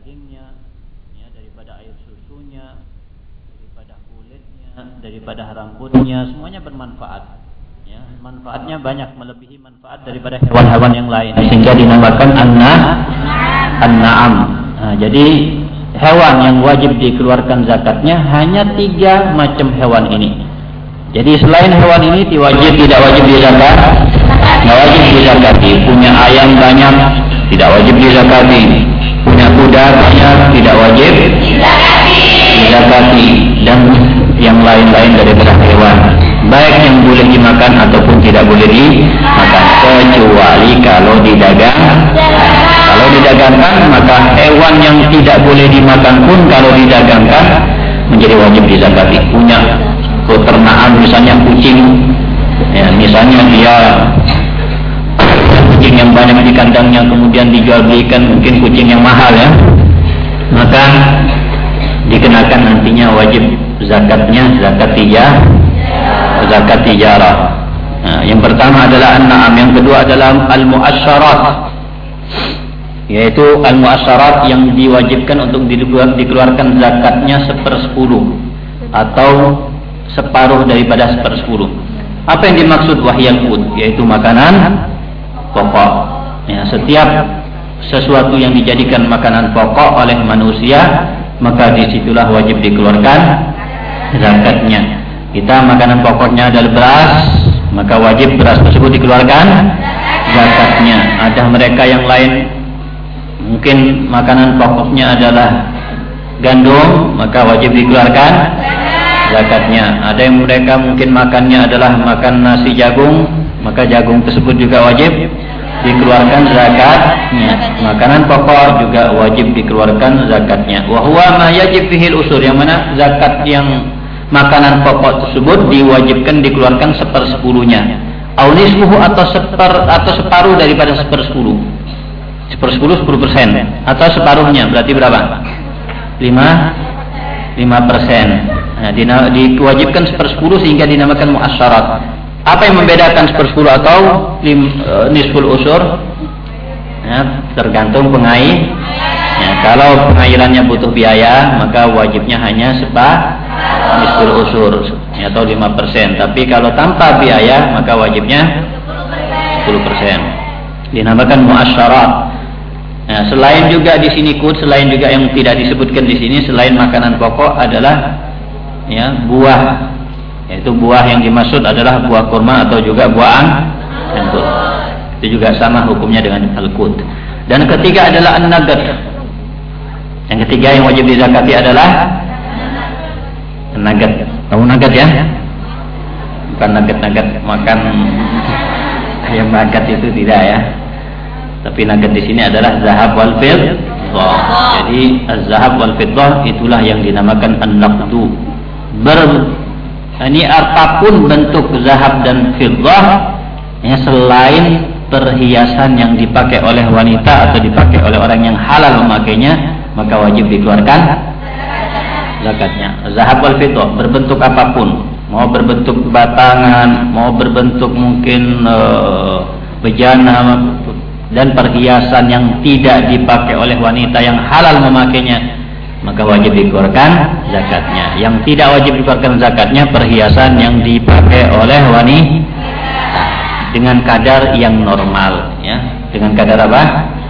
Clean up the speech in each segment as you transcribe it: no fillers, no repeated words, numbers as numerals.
dagingnya, ya, daripada air susunya, daripada kulitnya, daripada rambutnya, semuanya bermanfaat. Ya, manfaatnya banyak melebihi manfaat daripada hewan-hewan yang lain, sehingga dinamakan an-na'am. Nah, jadi hewan yang wajib dikeluarkan zakatnya hanya 3 macam hewan ini. Jadi selain hewan ini tidak wajib dizakat, tidak wajib dizakati. Punya ayam banyak, tidak wajib dizakati. Punya kuda banyak, tidak wajib dizakati. Dan yang lain-lain daripada hewan, baik yang boleh dimakan ataupun tidak boleh dimakan, kecuali kalau didagangkan. Kalau didagangkan, maka hewan yang tidak boleh dimakan pun kalau didagangkan menjadi wajib dizakati. Punya peternakan misalnya kucing, ya, misalnya dia kucing yang banyak di kandangnya kemudian dijual belikan, mungkin kucing yang mahal, ya, maka dikenakan nantinya wajib zakatnya zakat tijarah. Nah, yang pertama adalah an-na'am, yang kedua adalah al-mu'asyarat, yaitu al-mu'asyarat yang diwajibkan untuk dikeluarkan zakatnya 1/10 atau separuh daripada 1/10. Apa yang dimaksud wahyal qut? Yaitu makanan pokok. Ya, setiap sesuatu yang dijadikan makanan pokok oleh manusia, maka disitulah wajib dikeluarkan zakatnya. Kita makanan pokoknya adalah beras, maka wajib beras tersebut dikeluarkan zakatnya. Ada mereka yang lain mungkin makanan pokoknya adalah gandum, maka wajib dikeluarkan zakatnya. Ada yang mereka mungkin makannya adalah makan nasi jagung, maka jagung tersebut juga wajib dikeluarkan zakatnya. Makanan pokok juga wajib dikeluarkan zakatnya. Wa huwa ma yajib fihil usur, yang mana zakat yang makanan pokok tersebut diwajibkan dikeluarkan 1/10-nya. Au nisfuhu atau separuh daripada 1/10. 1/10 10% atau separuhnya, berarti berapa? 5%. Nah, diwajibkan 1/10 sehingga dinamakan mu'asyarat. Apa yang membedakan 1/10 atau nisful usur? Ya, tergantung pengair. Ya, kalau pengairannya butuh biaya, maka wajibnya hanya nisful usur, ya, atau 5%. Tapi kalau tanpa biaya, maka wajibnya 10%. Dinamakan mu'asyarat. Nah, selain juga di sini selain juga yang tidak disebutkan di sini, selain makanan pokok adalah, ya, buah. Yaitu buah yang dimaksud adalah buah kurma atau juga buah anggur. Itu juga sama hukumnya dengan al-qut. Dan ketiga adalah an-nagad. Yang ketiga yang wajib dizakati adalah nugget. Tahu nugget, ya? Bukan nugget makan ayam nugget itu tidak, ya. Tapi nugget di sini adalah zahab wal fiddah. Jadi az-zahab wal fiddah itulah yang dinamakan an-naqdu. Ini apapun bentuk zahab dan fiddah, ya, selain perhiasan yang dipakai oleh wanita atau dipakai oleh orang yang halal memakainya, maka wajib dikeluarkan zakatnya. Zahab wal fiddah berbentuk apapun, mau berbentuk batangan, mau berbentuk mungkin bejana dan perhiasan yang tidak dipakai oleh wanita yang halal memakainya, maka wajib dikeluarkan zakatnya. Yang tidak wajib dikeluarkan zakatnya perhiasan yang dipakai oleh wanita dengan kadar yang normal, ya. Dengan kadar apa?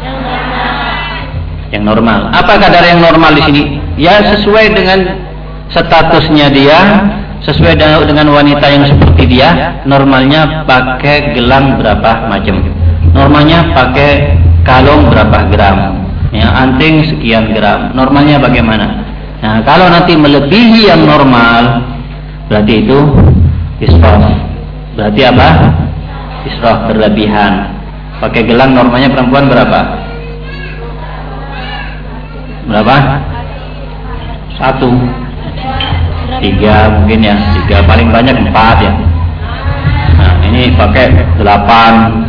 Yang normal. Apa kadar yang normal di sini? Ya, sesuai dengan statusnya dia, sesuai dengan wanita yang seperti dia. Normalnya pakai gelang berapa macam? Normalnya pakai kalung berapa gram? Ya, anting sekian gram. Normalnya bagaimana? Nah, kalau nanti melebihi yang normal, berarti itu israf. Berarti apa? Israf, berlebihan. Pakai gelang normalnya perempuan berapa? Berapa? 1, 3 mungkin, ya. 3 paling banyak 4, ya. Nah, ini pakai 8.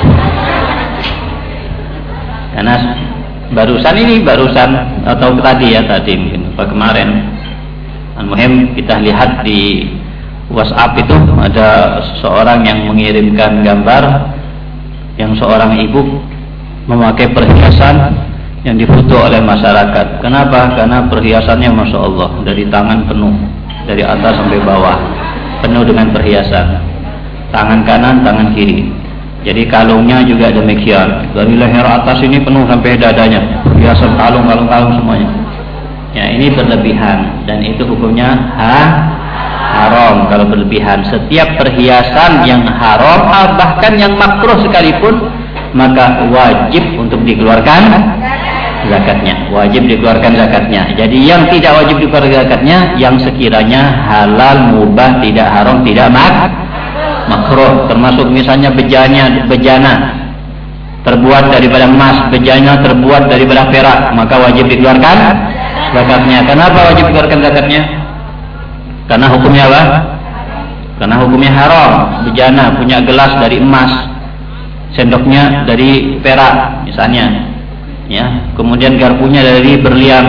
Karena barusan atau tadi mungkin kemarin. Al-muhim kita lihat di WhatsApp itu ada seorang yang mengirimkan gambar yang seorang ibu memakai perhiasan yang difoto oleh masyarakat. Kenapa? Karena perhiasannya Masya Allah, dari tangan penuh, dari atas sampai bawah penuh dengan perhiasan, tangan kanan, tangan kiri. Jadi kalungnya juga demikian, dari leher atas ini penuh sampai dadanya, perhiasan kalung semuanya. Ya, ini berlebihan dan itu hukumnya haram kalau berlebihan. Setiap perhiasan yang haram, bahkan yang makruh sekalipun, maka wajib untuk dikeluarkan zakatnya. Wajib dikeluarkan zakatnya. Jadi yang tidak wajib dikeluarkan zakatnya, yang sekiranya halal, mubah, tidak haram, tidak makruh. Termasuk misalnya bejana terbuat daripada emas, bejana terbuat daripada perak, maka wajib dikeluarkan zakatnya. Kenapa wajib dikeluarkan zakatnya? Karena hukumnya apa? Karena hukumnya haram. Bejana punya gelas dari emas, sendoknya dari perak misalnya, ya, kemudian garpunya dari berlian,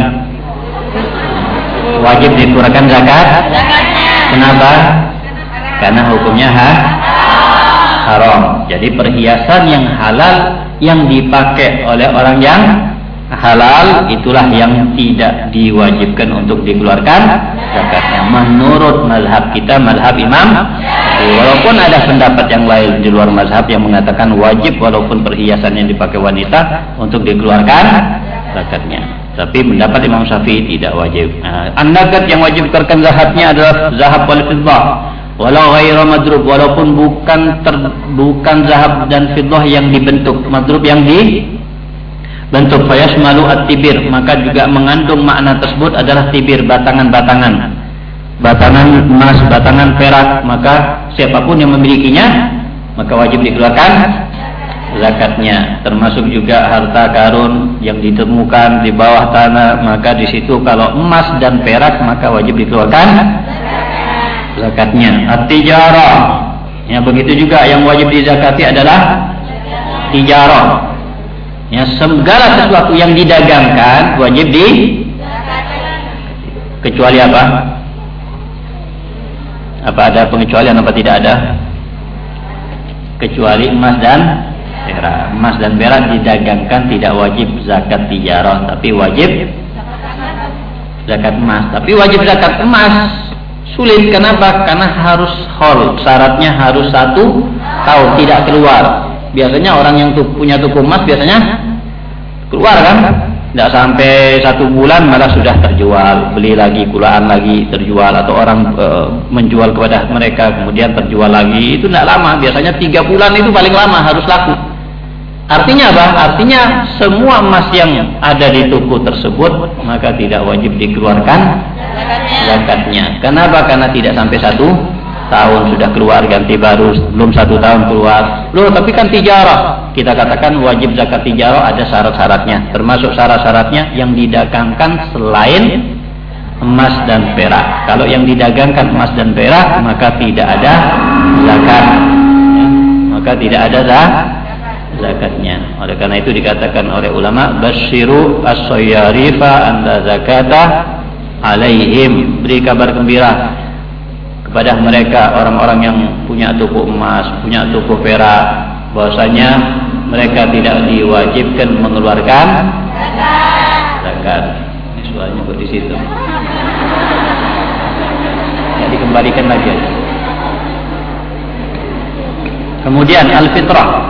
wajib dikeluarkan zakat. Kenapa? Karena hukumnya haram. Jadi perhiasan yang halal yang dipakai oleh orang yang halal, itulah yang tidak diwajibkan untuk dikeluarkan zakatnya. Menurut mazhab kita, mazhab Imam, walaupun ada pendapat yang lain di luar mazhab yang mengatakan wajib walaupun perhiasan yang dipakai wanita untuk dikeluarkan zakatnya, tapi pendapat Imam Syafi'i tidak wajib. An-nagat yang wajib dikeluarkan zakatnya adalah zahab wal fiddah, walau ghairu madrub, walaupun bukan zahab dan fiddah yang dibentuk, madrub yang bentuk. Fayashmalu at-tibir, maka juga mengandung makna tersebut adalah tibir, batangan emas, batangan perak. Maka siapapun yang memilikinya maka wajib dikeluarkan zakatnya. Termasuk juga harta karun yang ditemukan di bawah tanah, maka di situ kalau emas dan perak maka wajib dikeluarkan zakatnya. At-tijarah, ya, begitu juga yang wajib dizakati adalah tijarah. Ya, segala sesuatu yang didagangkan wajib kecuali apa? Apa ada pengecualian apa tidak ada? Kecuali emas dan perak. Emas dan perak didagangkan tidak wajib zakat tijarah, tapi wajib zakat emas. Tapi wajib zakat emas sulit. Kenapa? Karena harus haul, syaratnya harus 1 tahun tidak keluar. Biasanya orang yang punya toko emas biasanya keluar kan, tidak sampai 1 bulan malah sudah terjual, beli lagi, kulaan lagi, terjual, atau orang menjual kepada mereka kemudian terjual lagi. Itu tidak lama, biasanya 3 bulan itu paling lama harus laku. Artinya apa? Artinya semua emas yang ada di toko tersebut maka tidak wajib dikeluarkan zakatnya. Kenapa? Karena tidak sampai 1 tahun sudah keluar, ganti baru, belum 1 tahun keluar. Loh, tapi kan tijarah. Kita katakan wajib zakat tijarah ada syarat-syaratnya. Termasuk syarat-syaratnya yang didagangkan selain emas dan perak. Kalau yang didagangkan emas dan perak maka tidak ada zakat. Ya, maka tidak ada zakatnya. Oleh karena itu dikatakan oleh ulama, basyiru as-sayyarifa anda zakata alaihim. Beri kabar gembira kepada mereka orang-orang yang punya toko emas, punya toko perak, bahwasanya mereka tidak diwajibkan mengeluarkan zakat. Ini soalnya di situ. Ya, dikembalikan lagi aja. Kemudian al-fitrah.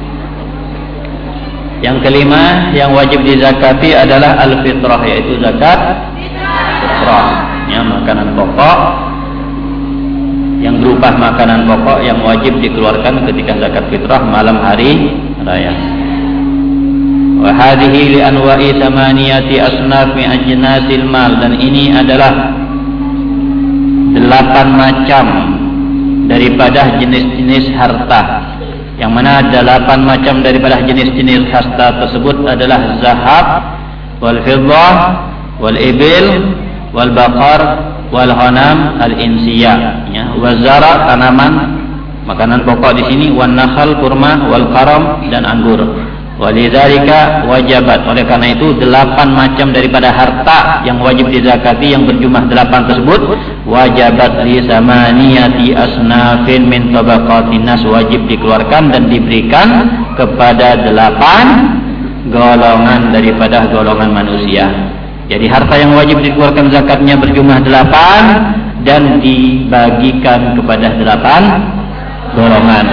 Yang kelima yang wajib dizakati adalah al-fitrah, yaitu zakat fitrah. Ya, makanan pokok yang berupa makanan pokok yang wajib dikeluarkan ketika zakat fitrah malam hari raya. Wa hadhihi li anwa'i thamaniyati asnaf min ajnasil mal, dan ini adalah 8 macam daripada jenis-jenis harta. Yang mana 8 macam daripada jenis-jenis harta tersebut adalah zahab wal fiddah wal ibil wal baqar wal ghanam al insiyah, ya, wazara tanaman makanan pokok di sini, wan nakhal kurma, wal karam dan anggur. Walidzalika wajabat, oleh karena itu 8 macam daripada harta yang wajib dizakati yang berjumlah 8 tersebut wajabat li samaniyati asnafin min tabaqatin nas, wajib dikeluarkan dan diberikan kepada 8 golongan daripada golongan manusia. Jadi harta yang wajib dikeluarkan zakatnya berjumlah 8 dan dibagikan kepada 8 golongan.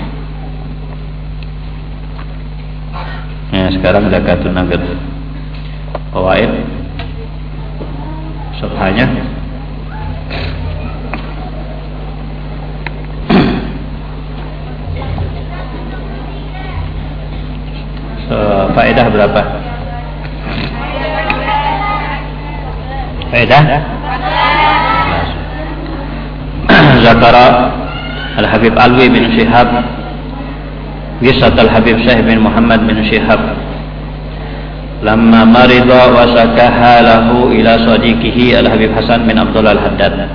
Ya, sekarang zakatun naqd. Fawaid subhannya. Faedah berapa? Faedah? Zakara Al-Habib Alwi bin Syihab Qissat Al-Habib Syekh bin Muhammad bin Syihab lamma marida wa sakaha lahu ila sadiqihi Al-Habib Hasan bin Abdullah Al-Haddad.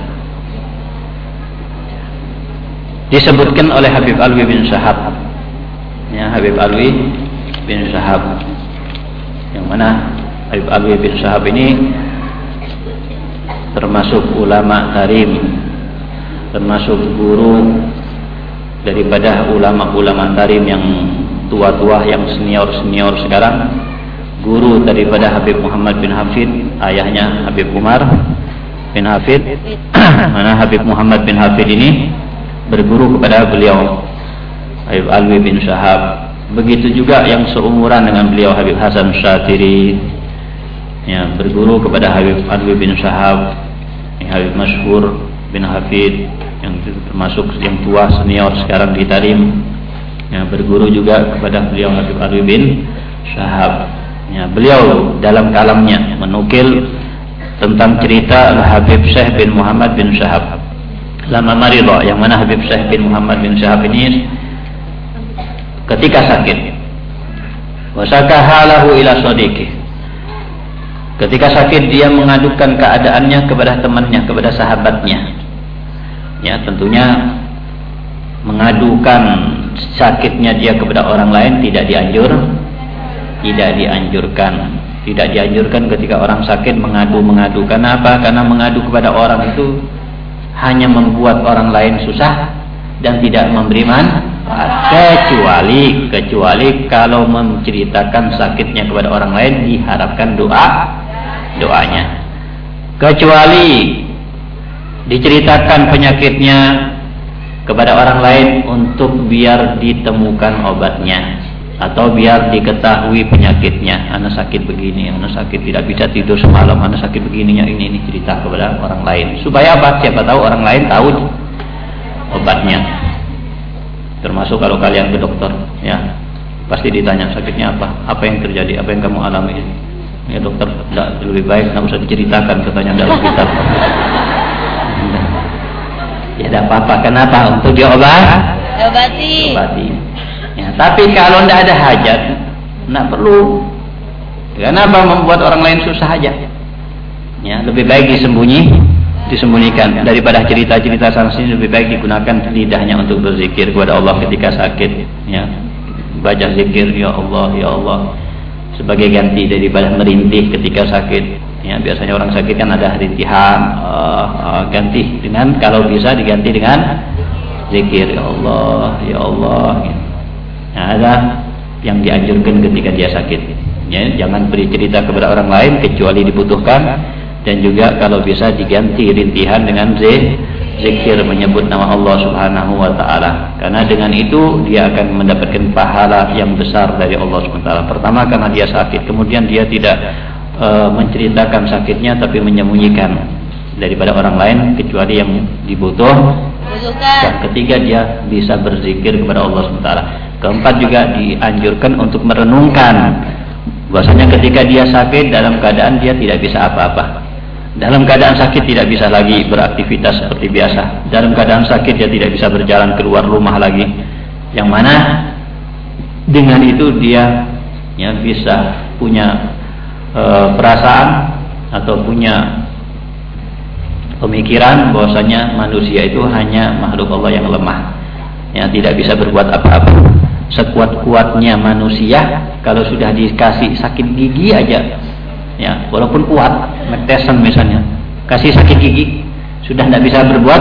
Disebutkan oleh Habib Alwi bin Syihab, ya, Habib Alwi bin Syihab, yang mana Habib Alwi bin Syihab ini termasuk ulama tarim, termasuk guru daripada ulama-ulama tarim yang tua-tua, yang senior-senior sekarang, guru daripada Habib Muhammad bin Hafid, ayahnya Habib Umar bin Hafid. Mana Habib Muhammad bin Hafid ini berguru kepada beliau Habib Alwi bin Syihab. Begitu juga yang seumuran dengan beliau Habib Hasan Syatiri, ya, berguru kepada Habib Alwi bin Syihab, Habib Masyhur bin Hafid, yang termasuk yang tua senior sekarang di tarim, ya, berguru juga kepada beliau Habib Alwi bin Syihab. Ya, beliau dalam kalamnya menukil tentang cerita Habib Syekh bin Muhammad bin Syihab lama maridha, yang mana Habib Syekh bin Muhammad bin Syihab ini ketika sakit, wasakaha lahu ila sadiqih, ketika sakit dia mengadukan keadaannya kepada temannya, kepada sahabatnya. Ya, tentunya mengadukan sakitnya dia kepada orang lain tidak dianjurkan. Tidak dianjurkan ketika orang sakit mengadu. Kenapa? Karena mengadu kepada orang itu hanya membuat orang lain susah dan tidak memberi manfaat. Kecuali kalau menceritakan sakitnya kepada orang lain diharapkan doanya. Kecuali diceritakan penyakitnya kepada orang lain untuk biar ditemukan obatnya, atau biar diketahui penyakitnya. Anak sakit begini, anak sakit tidak bisa tidur semalam, anak sakit begininya, ini cerita kepada orang lain. Supaya apa? Siapa tahu orang lain tahu obatnya. Termasuk kalau kalian ke dokter, ya, pasti ditanya sakitnya apa yang terjadi, apa yang kamu alami. Ya dokter, lebih baik tidak usah diceritakan, katanya dalam kitab. Ya tidak apa-apa. Kenapa? Untuk diobati. Ya, tapi kalau tidak ada hajat, tidak perlu. Kenapa membuat orang lain susah aja? Ya, lebih baik disembunyikan daripada cerita-cerita sana sini. Lebih baik digunakan lidahnya untuk berzikir kepada Allah ketika sakit. Ya, baca zikir, ya Allah, ya Allah, sebagai ganti daripada merintih ketika sakit. Ya, biasanya orang sakit kan ada rintihan, ganti dengan, kalau bisa diganti dengan zikir, ya Allah, ya Allah. Nah, ada yang dianjurkan ketika dia sakit. Ya, jangan beri cerita kepada orang lain kecuali dibutuhkan, dan juga kalau bisa diganti rintihan dengan zikir, menyebut nama Allah Subhanahu wa taala. Karena dengan itu dia akan mendapatkan pahala yang besar dari Allah Subhanahu wa taala. Pertama karena dia sakit, kemudian dia tidak menceritakan sakitnya tapi menyembunyikan daripada orang lain kecuali yang dibutuhkan. Dan ketiga, dia bisa berzikir kepada Allah Subhanahu wa taala. Keempat, juga dianjurkan untuk merenungkan bahwasanya ketika dia sakit dalam keadaan dia tidak bisa apa-apa. Dalam keadaan sakit tidak bisa lagi beraktivitas seperti biasa. Dalam keadaan sakit dia tidak bisa berjalan keluar rumah lagi. Yang mana dengan itu dia ya bisa punya perasaan atau punya pemikiran bahwasanya manusia itu hanya makhluk Allah yang lemah, yang tidak bisa berbuat apa-apa. Sekuat-kuatnya manusia, kalau sudah dikasih sakit gigi aja, ya walaupun kuat, McTesson misalnya, kasih sakit gigi, sudah tidak bisa berbuat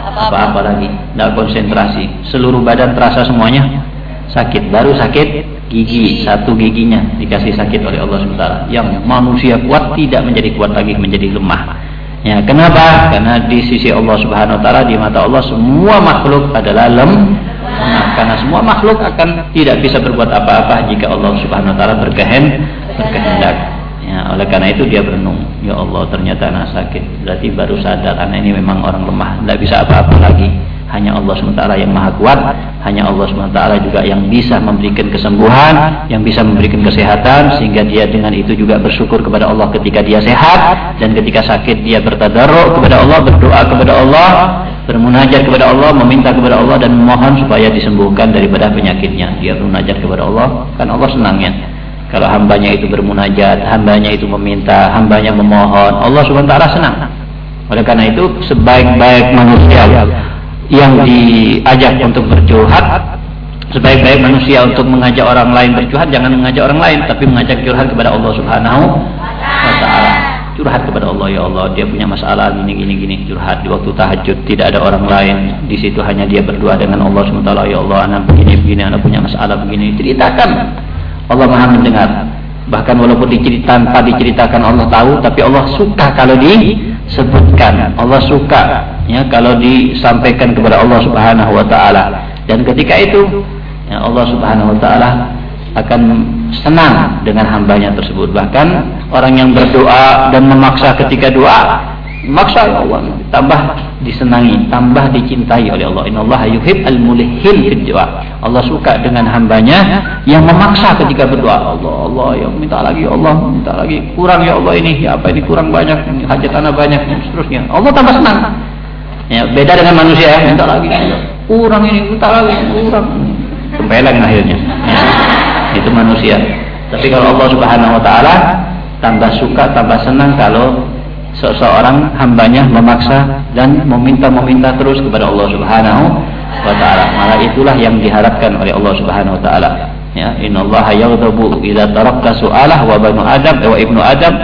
apa-apa lagi, tidak konsentrasi, seluruh badan terasa semuanya sakit, baru sakit gigi, satu giginya dikasih sakit oleh Allah SWT. Yang manusia kuat tidak menjadi kuat lagi, menjadi lemah. Ya, kenapa? Karena di sisi Allah Subhanahu wa taala, di mata Allah semua makhluk adalah lemah. Karena semua makhluk akan tidak bisa berbuat apa-apa jika Allah Subhanahu wa taala berkehendak. Ya, oleh karena itu dia berenung, ya Allah ternyata anak sakit. Berarti baru sadar anak ini memang orang lemah, tidak bisa apa-apa lagi. Hanya Allah SWT yang maha kuat, hanya Allah SWT juga yang bisa memberikan kesembuhan, yang bisa memberikan kesehatan, sehingga dia dengan itu juga bersyukur kepada Allah ketika dia sehat, dan ketika sakit dia bertadarruk kepada Allah, berdoa kepada Allah, bermunajat kepada Allah, meminta kepada Allah dan memohon supaya disembuhkan daripada penyakitnya. Dia bermunajat kepada Allah, kan Allah senangnya kalau hambanya itu bermunajat, hambanya itu meminta, hambanya memohon, Allah SWT senang. Oleh karena itu sebaik-baik manusia yang diajak untuk bercurhat, sebaik-baik manusia untuk mengajak orang lain bercurhat, jangan mengajak orang lain, tapi mengajak curhat kepada Allah Subhanahu wa taala. Curhat kepada Allah, ya Allah dia punya masalah gini, curhat di waktu tahajud, tidak ada orang lain di situ, hanya dia berdua dengan Allah Subhanahu wa taala. Ya Allah, anak begini, anak punya masalah begini, ceritakan. Allah Maha mendengar. Bahkan walaupun tanpa diceritakan Allah tahu, tapi Allah suka kalau disebutkan. Allah suka ya kalau disampaikan kepada Allah Subhanahu wa taala. Dan ketika itu ya Allah Subhanahu wa taala akan senang dengan hambanya tersebut. Bahkan orang yang berdoa dan memaksa ketika doa, maksa Allah, tambah disenangi, tambah dicintai oleh Allah. Innallaha yuhibbul mulhin fid du'a. Allah suka dengan hambanya yang memaksa ketika berdoa. Allah ya minta lagi, Allah minta lagi, kurang ya Allah ini, ya apa ini kurang banyak, hajat anak banyak, dan seterusnya. Allah tambah senang. Ya, beda dengan manusia ya, minta lagi, kurang ini, minta lagi, kurang. Tempeleng akhirnya. Ya, itu manusia. Tapi kalau Allah Subhanahu wa taala tambah suka, tambah senang kalau seseorang hambanya memaksa dan meminta terus kepada Allah Subhanahu wa taala. Maka itulah yang diharapkan oleh Allah Subhanahu wa taala. Ya, innallaha yaghdabu idza tarakta su'alah wa banu adam wa ibnu adam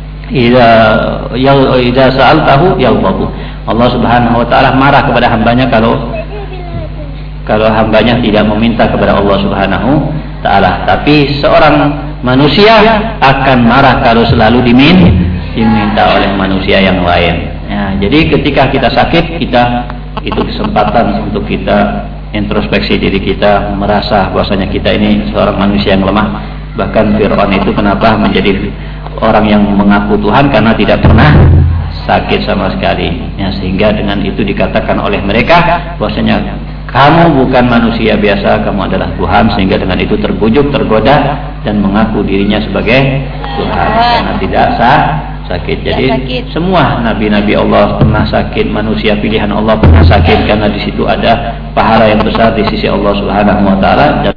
idza sa'altahu yaghdabu. Allah Subhanahu wa taala marah kepada hambanya kalau hambanya tidak meminta kepada Allah Subhanahu wa taala. Tapi seorang manusia akan marah kalau selalu diminta oleh manusia yang lain. Ya, jadi ketika kita sakit, itu kesempatan untuk kita introspeksi diri kita, merasa bahwasanya kita ini seorang manusia yang lemah. Bahkan Fir'aun itu kenapa menjadi orang yang mengaku Tuhan, karena tidak pernah sakit sama sekali. Ya, sehingga dengan itu dikatakan oleh mereka bahwasanya kamu bukan manusia biasa, kamu adalah Tuhan. Sehingga dengan itu terbujuk, tergoda dan mengaku dirinya sebagai Tuhan karena tidak sakit. Jadi semua nabi-nabi Allah pernah sakit, manusia pilihan Allah pernah sakit, karena di situ ada pahala yang besar di sisi Allah Subhanahu wa taala. Dan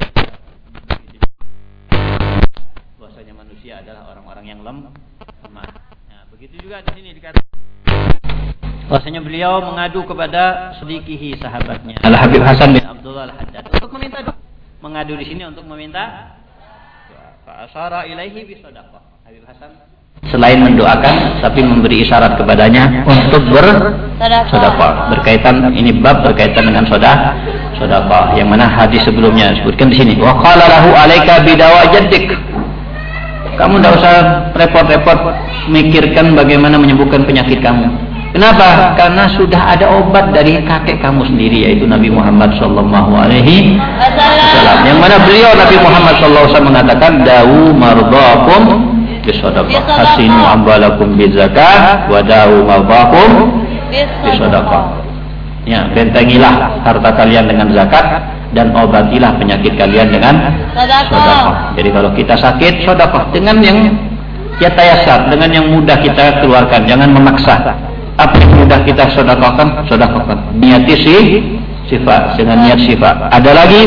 bahwasanya manusia adalah orang-orang yang lemah. Nah, begitu juga di sini dikatakan bahwasanya beliau mengadu kepada sedikihi sahabatnya Al Habib Hasan bin Abdullah Al-Haddad untuk meminta doa. Mengadu di sini untuk meminta doa. Fa asyara ilaihi bi shadaqah. Habib Hasan selain mendoakan tapi memberi isyarat kepadanya untuk bersedekah. Berkaitan ini bab berkaitan dengan sedekah yang mana hadis sebelumnya disebutkan di sini. Wa qala lahu alaika bidawa jaddik. Kamu tidak usah repot-repot mikirkan bagaimana menyembuhkan penyakit kamu. Kenapa? Karena sudah ada obat dari kakek kamu sendiri, yaitu Nabi Muhammad sallallahu alaihi wasallam. Yang mana beliau Nabi Muhammad sallallahu alaihi wasallam mengatakan dawu mardhakum bisadaqah, hasinu ambalakum bizakah, wadawu mardakum bisadaqah. Ya, bentengilah harta kalian dengan zakat dan obatilah penyakit kalian dengan sedekah. Jadi kalau kita sakit, sedekah dengan yang ya tayasar, dengan yang mudah kita keluarkan, jangan memaksa. Apa yang mudah kita sedekahkan, niati sifat dengan niat sifat. Ada lagi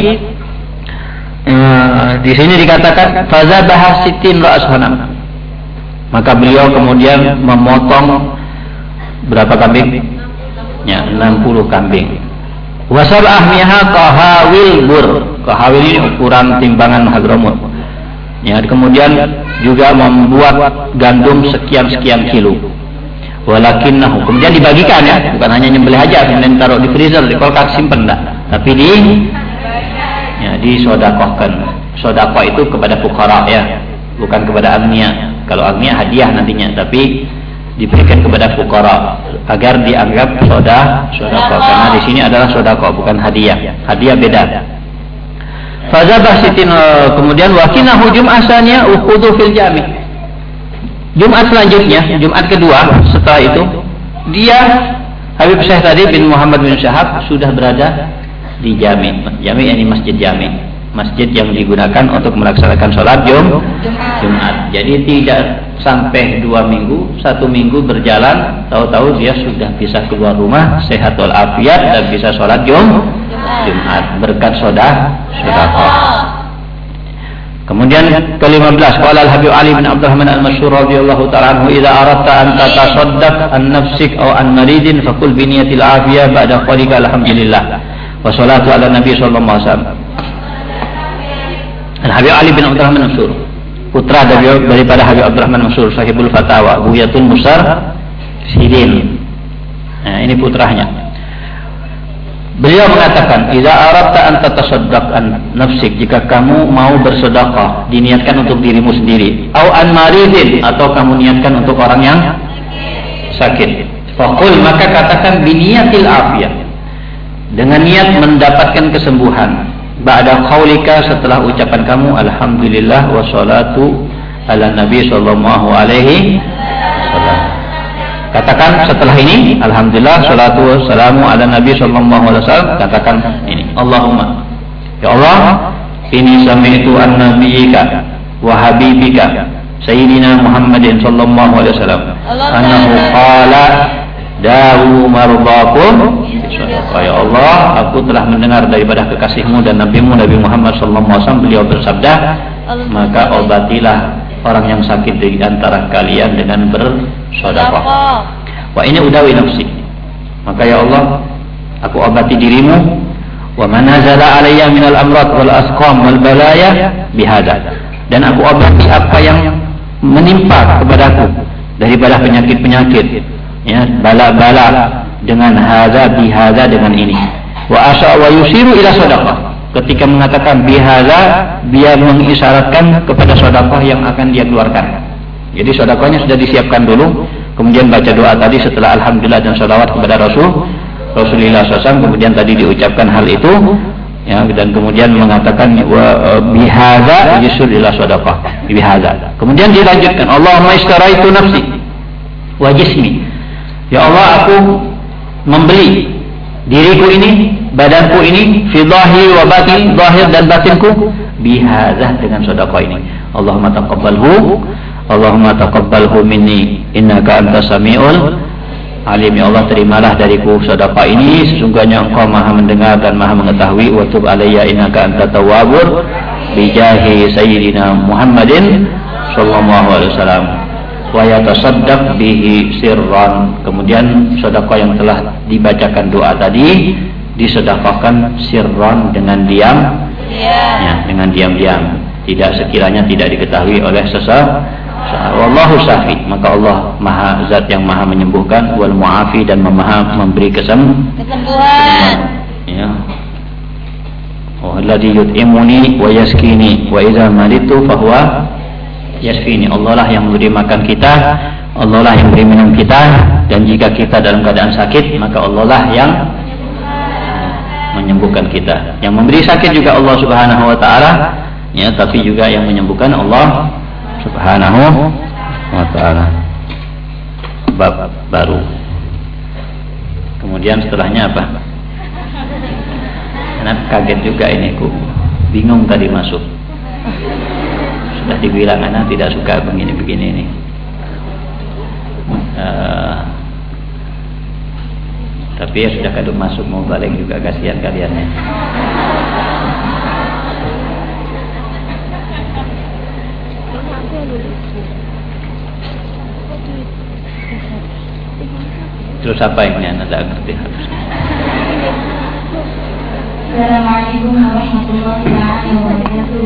di sini dikatakan fazabaha sitin ra'as ghanam. Maka beliau kemudian memotong berapa kambing? Ya, 60 kambing. Wasab'ah miha qahawil bur. Qahawil ini ukuran timbangan Hadramut. Ya, kemudian juga membuat gandum sekian kilo. Walakinnahu, kemudian dibagikan ya, bukan hanya nyembelih aja kemudian taruh di freezer, di kulkas simpen enggak, tapi disedekahkan. sedekah itu kepada fuqara ya, bukan kepada agnia. Kalau agnia hadiah nantinya, tapi diberikan kepada fuqara agar dianggap sedekah, karena di sini adalah sedekah bukan hadiah. Hadiah beda. Fazabah sitin, kemudian wakinahu jum'asannya ukhudu fil jami'. Jumat selanjutnya, Jumat kedua setelah itu, dia Habib Syekh tadi bin Muhammad bin Syahab sudah berada di jami'. Jami' ini masjid jami', masjid yang digunakan untuk melaksanakan sholat Jumat. Jadi tidak sampai 2 minggu, 1 minggu berjalan, tahu-tahu dia sudah bisa keluar rumah sehat walafiat dan bisa sholat Jumat berkat sedekah. Kemudian ke-15, qala al-Habib Ali bin Abdurrahman al-Masyhur radhiyallahu ta'ala anhu, idza aradta an tatasaddaq an nafsik aw an maridin faqul bi niyatil afiyah ba'da qawlika alhamdulillah wa salatu ala nabi sallallahu alaihi wasallam. Al-Habib Ali bin Abdurrahman al-Masyhur, putra daripada Habib Abdurrahman al-Masyhur, sahibul fatawa, Buyatul Musar Sidin. Nah, ini putranya. Beliau mengatakan, idza aradta an tatasaddaq an nafsik, jika kamu mau bersedekah diniatkan untuk dirimu sendiri, au an maridin, atau kamu niatkan untuk orang yang sakit, faqul, maka katakan biniyatil afiyah, dengan niat mendapatkan kesembuhan, ba'da qaulika, setelah ucapan kamu alhamdulillah wa salatu ala nabi sallallahu alaihi wasallam. Katakan setelah ini alhamdulillah salatu wassalamu ala nabi sallallahu alaihi wasallam, katakan ini, Allahumma, ya Allah, ini sami'tu an nabiyyika wa habibika sayyidina Muhammadin sallallahu alaihi wasallam annahu qala dawu marbakum. Ya Allah, aku telah mendengar daripada kekasihmu dan nabimu Nabi Muhammad sallallahu alaihi wasallam, beliau bersabda, maka obatilah orang yang sakit di antara kalian dengan bersedekah. Wa ini udawi nafsi, maka ya Allah, aku obati dirimu. Wa man nazala alayya minal amrad wal asqam wal balaya bihada, dan aku obati apa yang menimpa kepadaku daripada penyakit-penyakit, ya, bala-bala, dengan hadza bihadza, dengan ini. Wa asya wa yusiru ila sedekah, ketika mengatakan bihadza, dia mengisyaratkan kepada sedekah yang akan dia keluarkan. Jadi sedekahnya sudah disiapkan dulu, kemudian baca doa tadi setelah alhamdulillah dan sholawat kepada Rasulullah SAW, kemudian tadi diucapkan hal itu, ya, dan kemudian mengatakan wa bihadza yusiru ila sedekah bihadza. Kemudian dilanjutkan, Allahumma istaraitu nafsi wa jismi, ya Allah, aku membeli diriku ini, badanku ini, fi dhahiri wa batin, zahir dan batinku, bihadzah, dengan sedekah ini. Allahumma taqabbalhu minni innaka antas samiul alim. Ya Allah, terimalah dariku sedekah ini, sesungguhnya Engkau Maha mendengar dan Maha mengetahui. Wa tub alayya innaka antat tawwabur bijahi sayyidina Muhammadin sallallahu alaihi wasallam. Wa yatasaddaq bihi sirran, kemudian sedekah yang telah dibacakan doa tadi disedekahkan sirran, dengan diam, ya, dengan diam-diam, tidak sekiranya tidak diketahui oleh wallahu syafi, maka Allah maha zat yang maha menyembuhkan, wal muafi, dan maha memberi kesembuhan, ya. Alladzi yut'imuni wa yaskini wa idza maritu fahuwa yasfini. Allah lah yang memberi makan kita, Allah lah yang memberi minum kita, dan jika kita dalam keadaan sakit, maka Allah lah yang menyembuhkan kita. Yang memberi sakit juga Allah Subhanahu wa taala, ya, tapi juga yang menyembuhkan Allah Subhanahu wa taala. Bab baru. Kemudian setelahnya apa? Anak kaget juga ini, ku bingung tadi masuk. Sudah dibilang anak tidak suka begini-begini ini. Tapi ya sudah kadung masuk, mau balik juga, kasihan kaliannya. Terus apa ini anak tak ngerti harus. Assalamualaikum warahmatullahi wabarakatuh.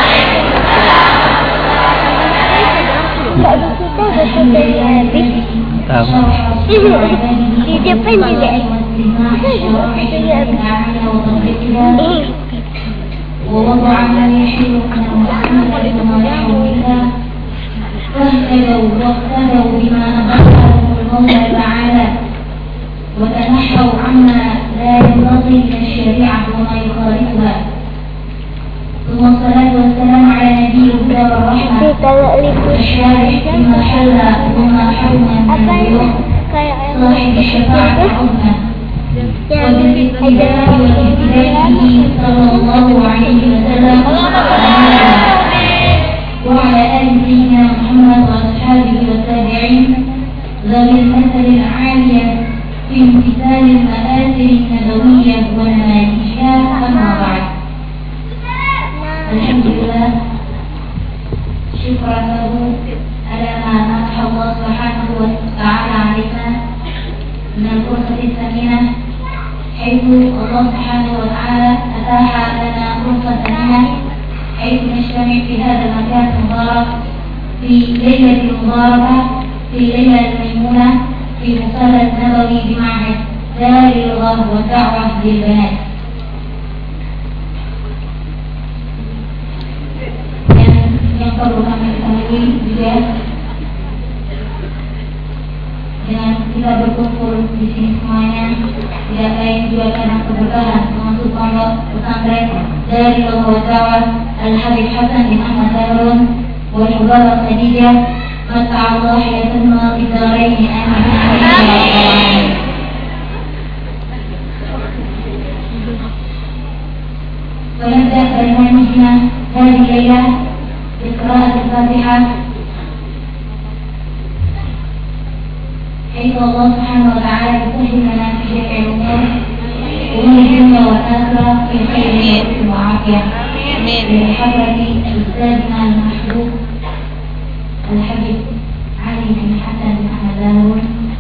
Tahu. Di depan juga. ووضع ما يحل من المحرمات وما يحرم منها واهتدوا بما أباحه المولى تعالى وتنحوا عما لا ينبغي من الشريعة وما يخالفها. ثم الصلاة والسلام على نبي الهدى والرحمة الشارع بما حل وما حرم من البيوت صاحب الشفاعة العظمى وبالاتباع والاهتداء به صلى الله عليه وسلم وعلى آل سيدنا محمد وأصحابه والتابعين ذوي المثل العالية في امتثال المآثر النبوية ونماذجها. أما بعد، الحمد لله شكرا له على ما منح الله سبحانه وتعالى علينا من الفرصة الثمينة، حيث الله سبحانه وتعالى أتاح لنا فرصة ثمينة حيث نجتمع في هذا المكان المبارك في ليلة مباركة، في ليلة ميمونة، في مصلى النبوي بمعهد دار الرغبة والدعوة للبنات. Yang perlu kami ketahui juga, dengan kita berkumpul di sini semuanya tidak lain juga karena keberkahan masuk pondok pesantren dari Al-Dawah Al-Habib Hasan bin Ahmad Darun wal Hubalah Khadijah Mata'allah yatanma bidaraini amin. ونبدأ برنامجنا هذه الليلة بقراءة الفاتحة، حيث الله سبحانه وتعالى يسهل لنا في جميع الأمور ومن الدنيا والآخرة في خير وعافية. بحضرة أستاذنا المحبوب الحبيب علي بن حسن بن أحمد دارون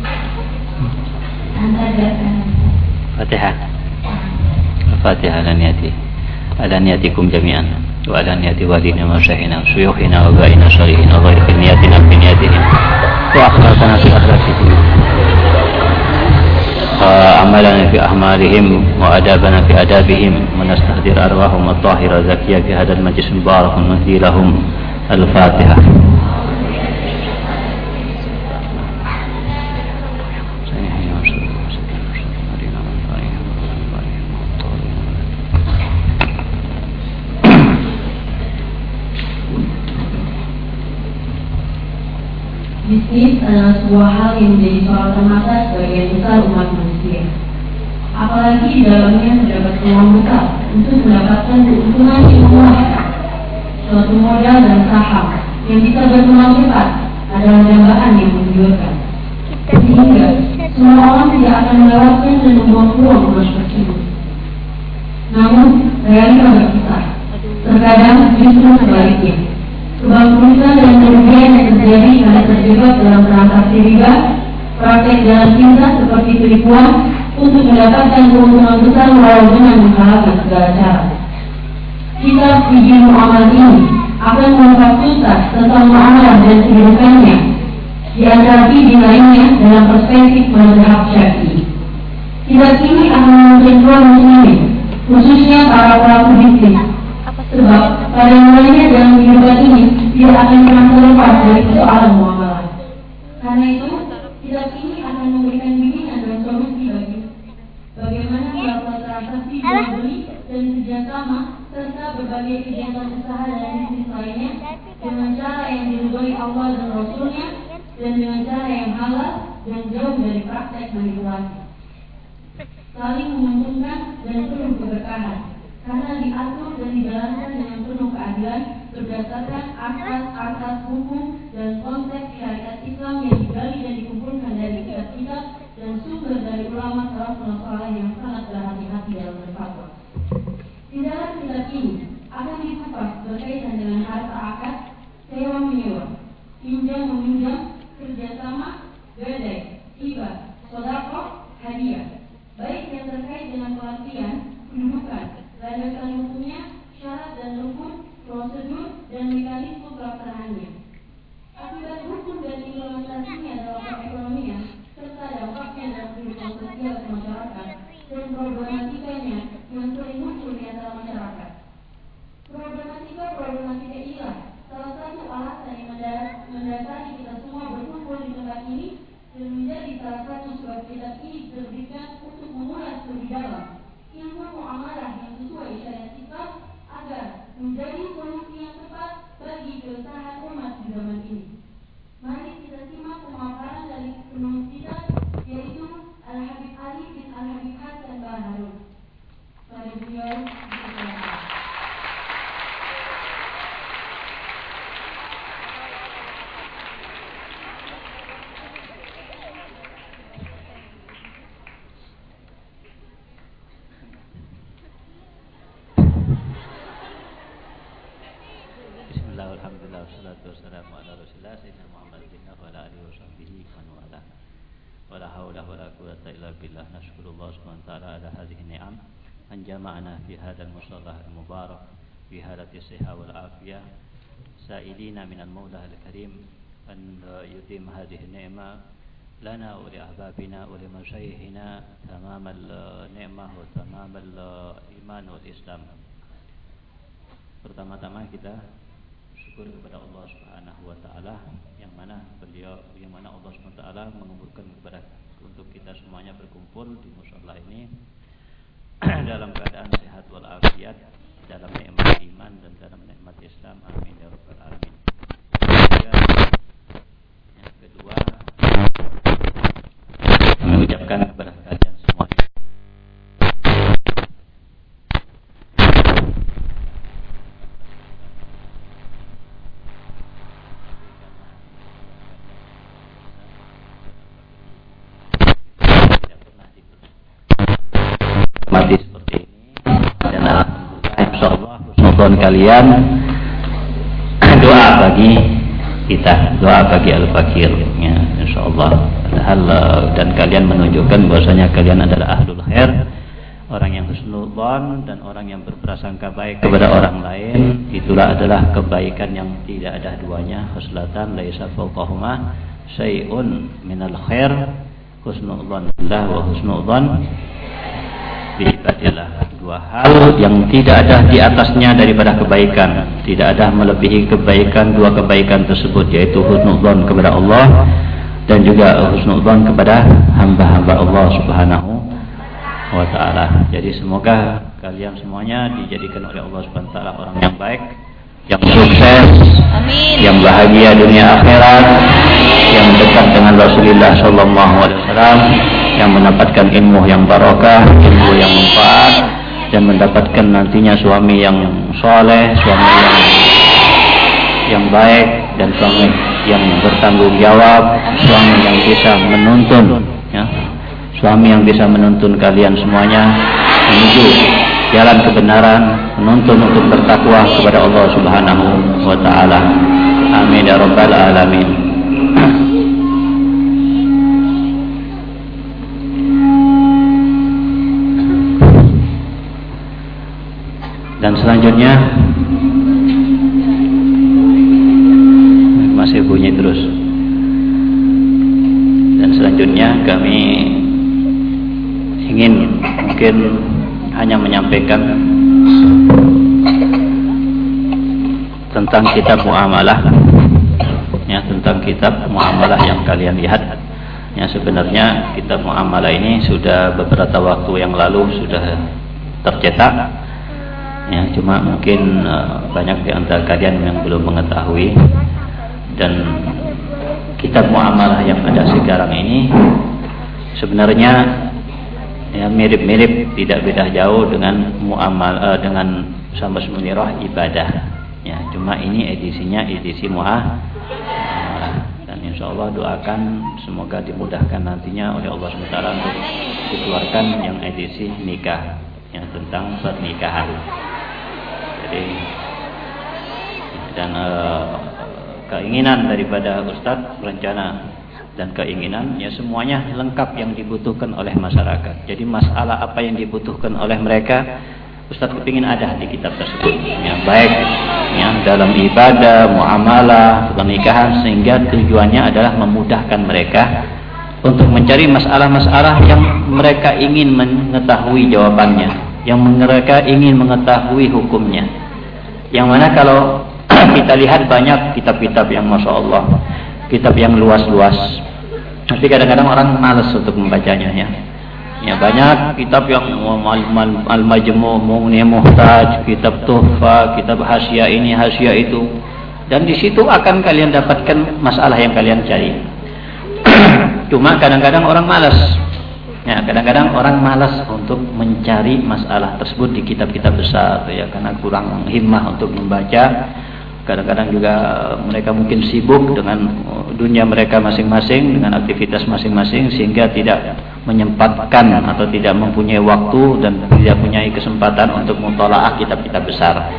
أن تبدأ فاتحة. الفاتحة على نياتكم جميعا وعلى نيات والدنا ومشايخنا وشيوخنا وآبائنا الصالحين وغير نياتنا في نياتهم وأخلاقنا في أخلاقهم وأعمالنا في أعمالهم وآدابنا في آدابهم ونستهدر أرواحهم الطاهرة الزكية في هذا المجلس المبارك ونهدي لهم الفاتحة. Bisnis adalah sebuah hal yang menjadi sorotan mata sebagian besar umat manusia. Apalagi di dalamnya terdapat peluang besar untuk mendapatkan keuntungan yang memuaskan. Suatu modal dan saham yang bisa berkembang cepat adalah dambaan yang menggiurkan. Sehingga semua orang tidak akan melewatkan dan membuang peluang emas tersebut. Namun realita berkisah. Terkadang justru sebaliknya. Kebangkrutan dan kerugian yang terjadi karena terjebak dalam transaksi riba, praktek jalan pintas seperti penipuan untuk mendapatkan keuntungan besar walau dengan menghalalkan segala cara. Kitab Fiqih Muamalah ini akan mengungkap tuntas tentang muamalah dan kehidupannya di antara fiqih lainnya dalam perspektif mazhab Syafi'i. Kitab ini akan menunjukkan muslimin, khususnya para pelaku bisnis. Sebab pada mulanya dalam kehidupan ini tidak akan pernah terlepas dari persoalan muamalah. Karena itu, kitab ini akan memberikan bimbingan dan solusi bagi bagaimana melakukan transaksi jual beli dan kerjasama serta berbagai kegiatan usaha dan bisnis lainnya dengan cara yang diridhoi Allah dan Rasulnya dan dengan cara yang halal dan jauh dari praktek manipulasi. Saling menguntungkan dan penuh keberkahan. Karena diatur dan dijalankan dengan penuh keadilan berdasarkan asas-asas hukum dan konsep syariat Islam yang digali dan dikumpulkan dari kitab-kitab dan sumber dari ulama salafus saleh yang sangat berhati-hati dalam berfatwa. Di dalam kitab ini akan dikupas berkaitan dengan harta akad, sewa menyewa, pinjam meminjam, kerjasama, gadai, hibah, sedekah, hadiah, baik yang terkait dengan pelatihan, kedudukan, landasan hukumnya, syarat dan rukun, prosedur, dan mekanisme pelaksanaannya. Akibat hukum dan implementasinya dalam perekonomian, serta dampaknya dalam kehidupan sosial masyarakat, wassalatu wassalamu ala Rasulillah sayyidina Muhammad bin wa ala alihi washabbihi wa wala. Wala haula wala quwwata illa billah. Nashkurullah subhanahu wa ta'ala ala hadhihi ni'am an jama'ana fi hadzal musalla al-mubarak fi halati sihah wal afiyah. Sa'ilina min al-Mawla al-Karim an yutim hadhihi ni'mah lana wa li ahbabina wa li masyayikhina tamam al-ni'mah wa tamam al-iman wal Islam. Pertama-tama kita syukur kepada Allah Subhanahu wa taala yang mana Allah Subhanahu wa taala mengumpulkan kepada untuk kita semuanya berkumpul di mushola ini dalam keadaan sehat wal afiat, dalam nikmat iman dan dalam nikmat Islam. Amin ya rabbal alamin. Yang kedua, mengucapkan kepada kalian semua mati seperti ini, dan insyaallah husnuzon kalian doa bagi kita, doa bagi al-fakir ya, insyaallah. Padahal dan kalian menunjukkan bahwasanya kalian adalah ahlul khair, orang yang husnuzon dan orang yang berprasangka baik kepada orang lain. Itulah adalah kebaikan yang tidak ada duanya. Khuslatan laisa fawqahuma syai'un minal khair, husnuzon billah wa husnuzon biibadillah. Dua hal yang tidak ada di atasnya daripada kebaikan, tidak ada melebihi kebaikan dua kebaikan tersebut, yaitu husnuzon kepada Allah dan juga husnuzon kepada hamba-hamba Allah Subhanahu wa ta'ala. Jadi semoga kalian semuanya dijadikan oleh Allah Subhanahu wa ta'ala orang yang baik, yang sukses, amin, yang bahagia dunia akhirat, yang dekat dengan Rasulullah sallallahu alaihi wasallam, yang mendapatkan ilmu yang barokah, ilmu yang manfaat, dan mendapatkan nantinya suami yang soleh, suami yang baik, dan suami yang bertanggung jawab, suami yang bisa menuntun ya, suami yang bisa menuntun kalian semuanya menuju jalan kebenaran, menuntun untuk bertakwa kepada Allah Subhanahu wa ta'ala. Amin ya rabbal alamin. Dan selanjutnya masih bunyi terus. Dan selanjutnya kami ingin mungkin hanya menyampaikan tentang kitab muamalah ya, tentang kitab muamalah yang kalian lihat ya. Sebenarnya kitab muamalah ini sudah beberapa waktu yang lalu sudah tercetak ya, cuma mungkin banyak di antara kalian yang belum mengetahui. Dan kitab muamalah yang ada sekarang ini sebenarnya ya mirip-mirip, tidak beda jauh dengan muamalah dengan Syamsus Munirah ibadah ya, cuma ini edisinya edisi muamalah. Dan insyaallah doakan semoga dimudahkan nantinya oleh Allah SWT untuk dikeluarkan yang edisi nikah yang tentang pernikahan. Jadi dan keinginan daripada Ustadz, rencana dan keinginan ya semuanya lengkap yang dibutuhkan oleh masyarakat. Jadi masalah apa yang dibutuhkan oleh mereka, Ustadz kepingin ada di kitab tersebut yang baik ya, dalam ibadah, muamalah, pernikahan, sehingga tujuannya adalah memudahkan mereka untuk mencari masalah-masalah yang mereka ingin mengetahui jawabannya, yang mereka ingin mengetahui hukumnya. Yang mana kalau kita lihat banyak kitab-kitab yang Masya Allah, kitab yang luas-luas, tapi kadang-kadang orang malas untuk membacanya ya. Ya banyak kitab yang Al-Majmu', Mughni Muhtaj, kitab Tuhfa, kitab Hasyiah ini, Hasyiah itu. Dan di situ akan kalian dapatkan masalah yang kalian cari. Cuma kadang-kadang orang malas. Ya, kadang-kadang orang malas untuk mencari masalah tersebut di kitab-kitab besar ya, karena kurang himmah untuk membaca. Kadang-kadang juga mereka mungkin sibuk dengan dunia mereka masing-masing, dengan aktivitas masing-masing, sehingga tidak menyempatkan atau tidak mempunyai waktu dan tidak mempunyai kesempatan untuk mutalaah kitab-kitab besar.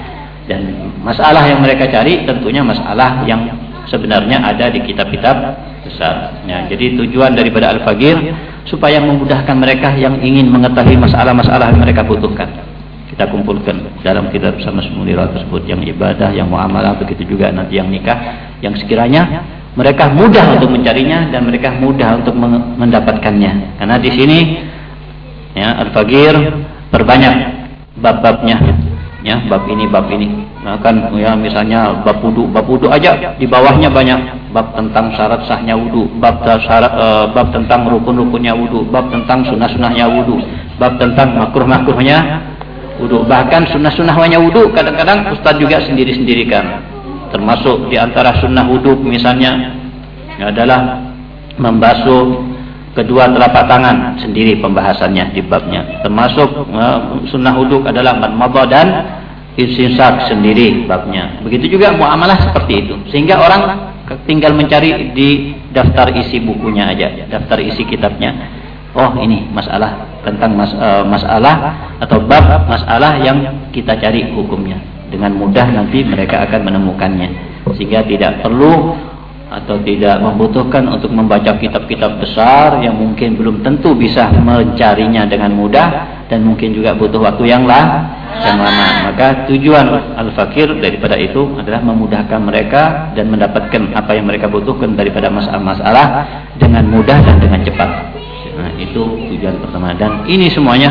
Dan masalah yang mereka cari tentunya masalah yang sebenarnya ada di kitab-kitab besar. Ya, jadi tujuan daripada Al-Faqir supaya memudahkan mereka yang ingin mengetahui masalah-masalah yang mereka butuhkan. Kita kumpulkan dalam kitab sama Munirah tersebut, yang ibadah, yang muamalah, begitu juga nanti yang nikah, yang sekiranya mereka mudah untuk mencarinya dan mereka mudah untuk mendapatkannya. Karena di sini ya Al-Faqir perbanyak bab-babnya. Ya, bab ini. Bahkan ya misalnya bab wudu aja di bawahnya banyak bab tentang syarat sahnya wudu, bab tentang rukun-rukunnya wudu, bab tentang sunnah-sunnahnya wudu, bab tentang makruh-makruhnya wudu. Bahkan sunnah-sunnahnya wudu kadang-kadang ustaz juga sendiri-sendirikan. Termasuk di antara sunnah wudu misalnya adalah membasuh kedua telapak tangan, sendiri pembahasannya di babnya. Termasuk sunnah wudu adalah madmadah dan istinshaq, sendiri babnya. Begitu juga muamalah seperti itu. Sehingga orang tinggal mencari di daftar isi bukunya aja, daftar isi kitabnya. Oh, ini masalah tentang masalah atau bab masalah yang kita cari hukumnya. Dengan mudah nanti mereka akan menemukannya. Sehingga tidak perlu atau tidak membutuhkan untuk membaca kitab-kitab besar yang mungkin belum tentu bisa mencarinya dengan mudah dan mungkin juga butuh waktu yang lama. Maka tujuan Al-Faqir daripada itu adalah memudahkan mereka dan mendapatkan apa yang mereka butuhkan daripada masalah-masalah dengan mudah dan dengan cepat. Nah, itu tujuan pertama, dan ini semuanya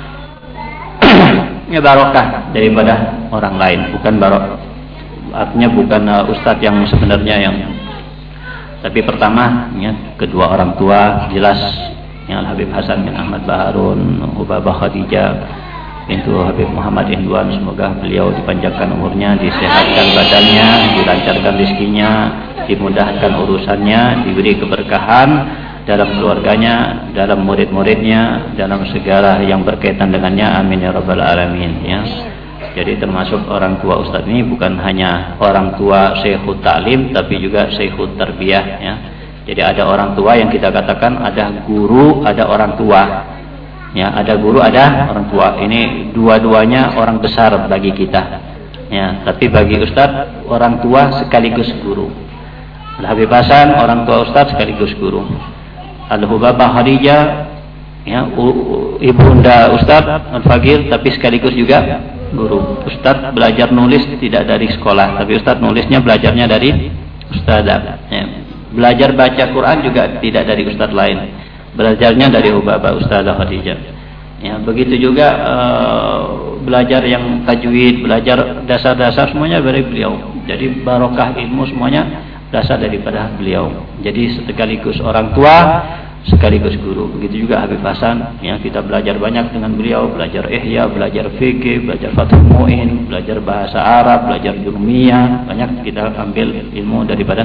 ya barokah daripada orang lain, bukan barokah. Artinya bukan ustadz yang sebenarnya yang. Tapi pertama, ya, kedua orang tua jelas, yang Habib Hasan bin Ahmad Baharun, Ubabah Khadijah bintu Habib Muhammad Indwan, semoga beliau dipanjangkan umurnya, disehatkan badannya, dilancarkan rezekinya, dimudahkan urusannya, diberi keberkahan dalam keluarganya, dalam murid-muridnya, dalam segala yang berkaitan dengannya. Amin ya rabbal alamin. Ya. Jadi termasuk orang tua ustadz ini bukan hanya orang tua syekhut ta'lim, tapi juga syekhut tarbiyah. Ya. Jadi ada orang tua yang kita katakan ada guru, ada orang tua. Ya, ada guru, ada orang tua. Ini dua-duanya orang besar bagi kita. Ya, tapi bagi ustadz orang tua sekaligus guru. Al-Habib Hasan orang tua ustadz sekaligus guru. Al-Hubabah Khadijah, ya, ibunda ustadz Al-Faqir, tapi sekaligus juga guru. Ustadz belajar nulis tidak dari sekolah, tapi ustadz nulisnya belajarnya dari ustadzah. Ya. Belajar baca Quran juga tidak dari ustadz lain, belajarnya dari Hubabah Ustadzah Khadijah. Ya, begitu juga belajar yang tajwid, belajar dasar-dasar semuanya dari beliau. Jadi barokah ilmu semuanya berasal daripada beliau. Jadi sekaligus orang tua, sekaligus guru. Begitu juga Habib Hasan, ya, kita belajar banyak dengan beliau, belajar ihya, belajar fikih, belajar Fathul Mu'in, belajar bahasa Arab, belajar Jurmiyah, banyak kita ambil ilmu daripada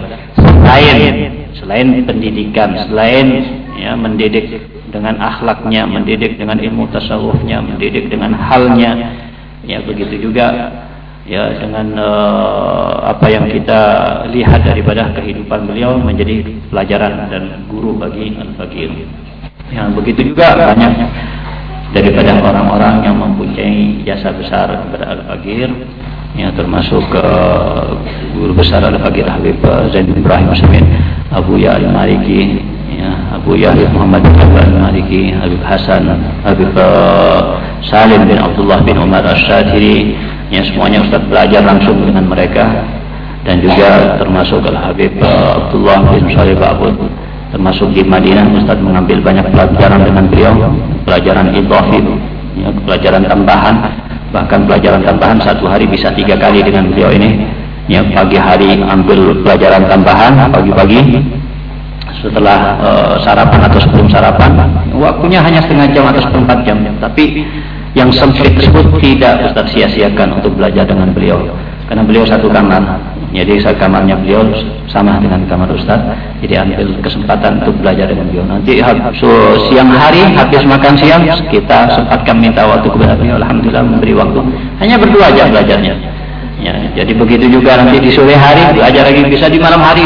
selain pendidikan, selain ya mendidik dengan akhlaknya, mendidik dengan ilmu tasawufnya, mendidik dengan halnya. Ya, begitu juga ya dengan apa yang kita lihat daripada kehidupan beliau menjadi pelajaran dan guru bagi Al-Faqir. Ya, begitu juga banyak daripada orang-orang yang mempunyai jasa besar kepada Al-Faqir, ya, termasuk guru besar Al-Faqir Habib Zain bin Ibrahim Muslimin, Abu Ya Al-Maliki, ya, Abu Ya Muhammad bin Al-Maliki, Habib Hasan, Habib Salim bin Abdullah bin Umar Ash-Shatiri. Ya, semuanya Ustaz belajar langsung dengan mereka, dan juga termasuk Al-Habib Abdullah bin Shalih Ba'bud, termasuk di Madinah Ustaz mengambil banyak pelajaran dengan beliau, pelajaran idhafi, ya, pelajaran tambahan, bahkan pelajaran tambahan satu hari bisa 3 kali dengan beliau ini. Ya, pagi hari ambil pelajaran tambahan, pagi-pagi setelah sarapan atau sebelum sarapan, waktunya hanya setengah jam atau 4 jam, tapi yang sempit tersebut tidak Ustaz sia-siakan untuk belajar dengan beliau, karena beliau satu kamar. Jadi kamarnya beliau sama dengan kamar Ustaz, jadi ambil kesempatan untuk belajar dengan beliau. Nanti siang hari habis makan siang kita sempatkan minta waktu kepada beliau, alhamdulillah memberi waktu, hanya berdua aja belajarnya. Ya, jadi begitu juga nanti di sore hari belajar lagi, bisa di malam hari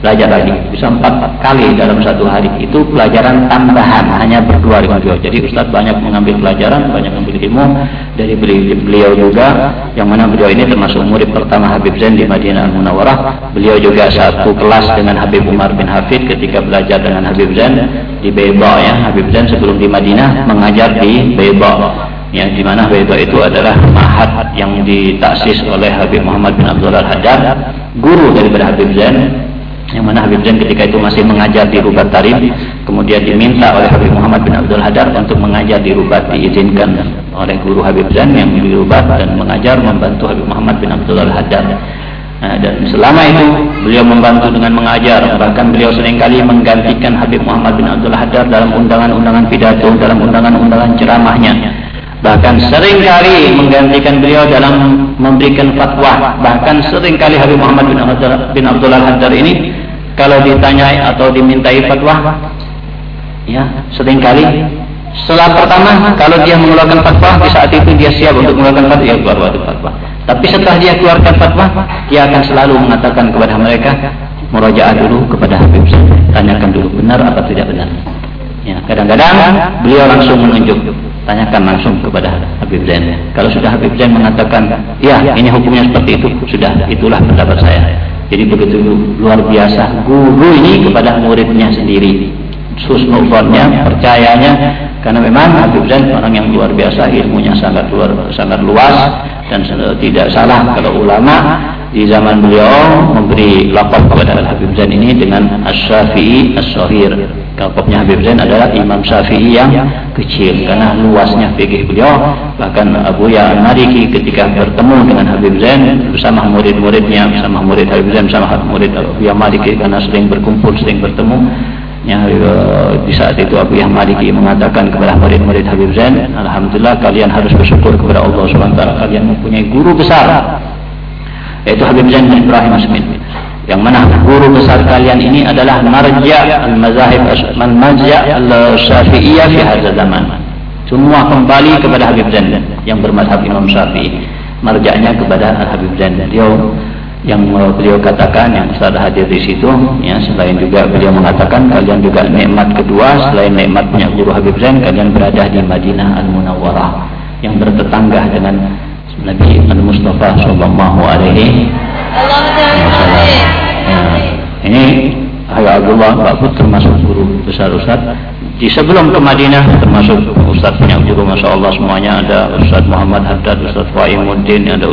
belajar lagi, bisa 4 kali dalam satu hari. Itu pelajaran tambahan, hanya berdua dengan beliau. Jadi Ustaz banyak mengambil pelajaran, banyak mengambil ilmu dari beliau juga, yang mana beliau ini termasuk murid pertama Habib Zain di Madinah Al-Munawwarah. Beliau juga satu kelas dengan Habib Umar bin Hafid ketika belajar dengan Habib Zain di Bayda ya. Habib Zain sebelum di Madinah mengajar di Bayda. Ya, di mana Bayda itu adalah ma'had yang ditaksis oleh Habib Muhammad bin Abdullah Al-Haddad, guru daripada Habib Zain, yang mana Habib Zain ketika itu masih mengajar di Rubat Tarif, kemudian diminta oleh Habib Muhammad bin Abdul Haddad untuk mengajar di Rubat, diizinkan oleh guru Habib Zain yang di Rubat dan mengajar membantu Habib Muhammad bin Abdul Haddad. Nah, dan selama itu beliau membantu dengan mengajar, bahkan beliau seringkali menggantikan Habib Muhammad bin Abdul Haddad dalam undangan-undangan pidato, dalam undangan-undangan ceramahnya. Bahkan seringkali menggantikan beliau dalam memberikan fatwa. Bahkan seringkali Habib Muhammad bin Abdul Haddad ini kalau ditanyai atau dimintai fatwa, ya seringkali setelah pertama kalau dia mengeluarkan fatwa, di saat itu dia siap untuk mengeluarkan fatwa, ya keluar fatwa. Tapi setelah dia keluarkan fatwa, dia akan selalu mengatakan kepada mereka, murajaah dulu kepada Habib Zain, tanyakan dulu benar apa tidak benar. Ya, kadang-kadang beliau langsung menunjuk, tanyakan langsung kepada Habib Zain. Kalau sudah Habib Zain mengatakan, ya ini hukumnya seperti itu, sudah itulah pendapat saya. Jadi begitu luar biasa guru ini kepada muridnya sendiri, husnuzonnya, percayanya, karena memang Habib Zain orang yang luar biasa, ilmunya sangat luas, dan tidak salah kalau ulama di zaman beliau memberi laqab kepada Habib Zain ini dengan Asy-Syafi'i As-Shaghir. Laqabnya Habib Zain adalah Imam Syafi'i yang kecil, karena luasnya fikih beliau. Bahkan Abu Ya Al-Maliki ketika bertemu dengan Habib Zain bersama murid-muridnya, bersama murid Habib Zain, bersama murid Abu Ya Maliki, karena sering berkumpul, sering bertemu. Ya, di saat itu Abu Ya Maliki mengatakan kepada murid-murid Habib Zain, alhamdulillah kalian harus bersyukur kepada Allah SWT, kalian mempunyai guru besar, yaitu Habib Zain bin Ibrahim Asmin, yang mana guru besar kalian ini adalah marja' al-mazahib al-syafi'iyah fi hadzal zaman. Semua kembali kepada Habib Zain yang bermazhab Imam Syafi'i, marja'nya kepada Habib Zain. Beliau katakan, yang Ustaz hadir di situ, ya, selain juga beliau mengatakan kalian juga nikmat kedua selain nikmatnya guru Habib Zain, kalian berada di Madinah Al-Munawwarah yang bertetangga dengan Nabi Al-Mustafa sallallahu alaihi wasallam. Ini Hayya Abdullah Ba'bud termasuk guru besar Ustaz. Di sebelum ke Madinah termasuk Ustaz punya guru, Masya Allah semuanya. Ada Ustaz Muhammad Haddad, Ustaz Fa'imuddin, ada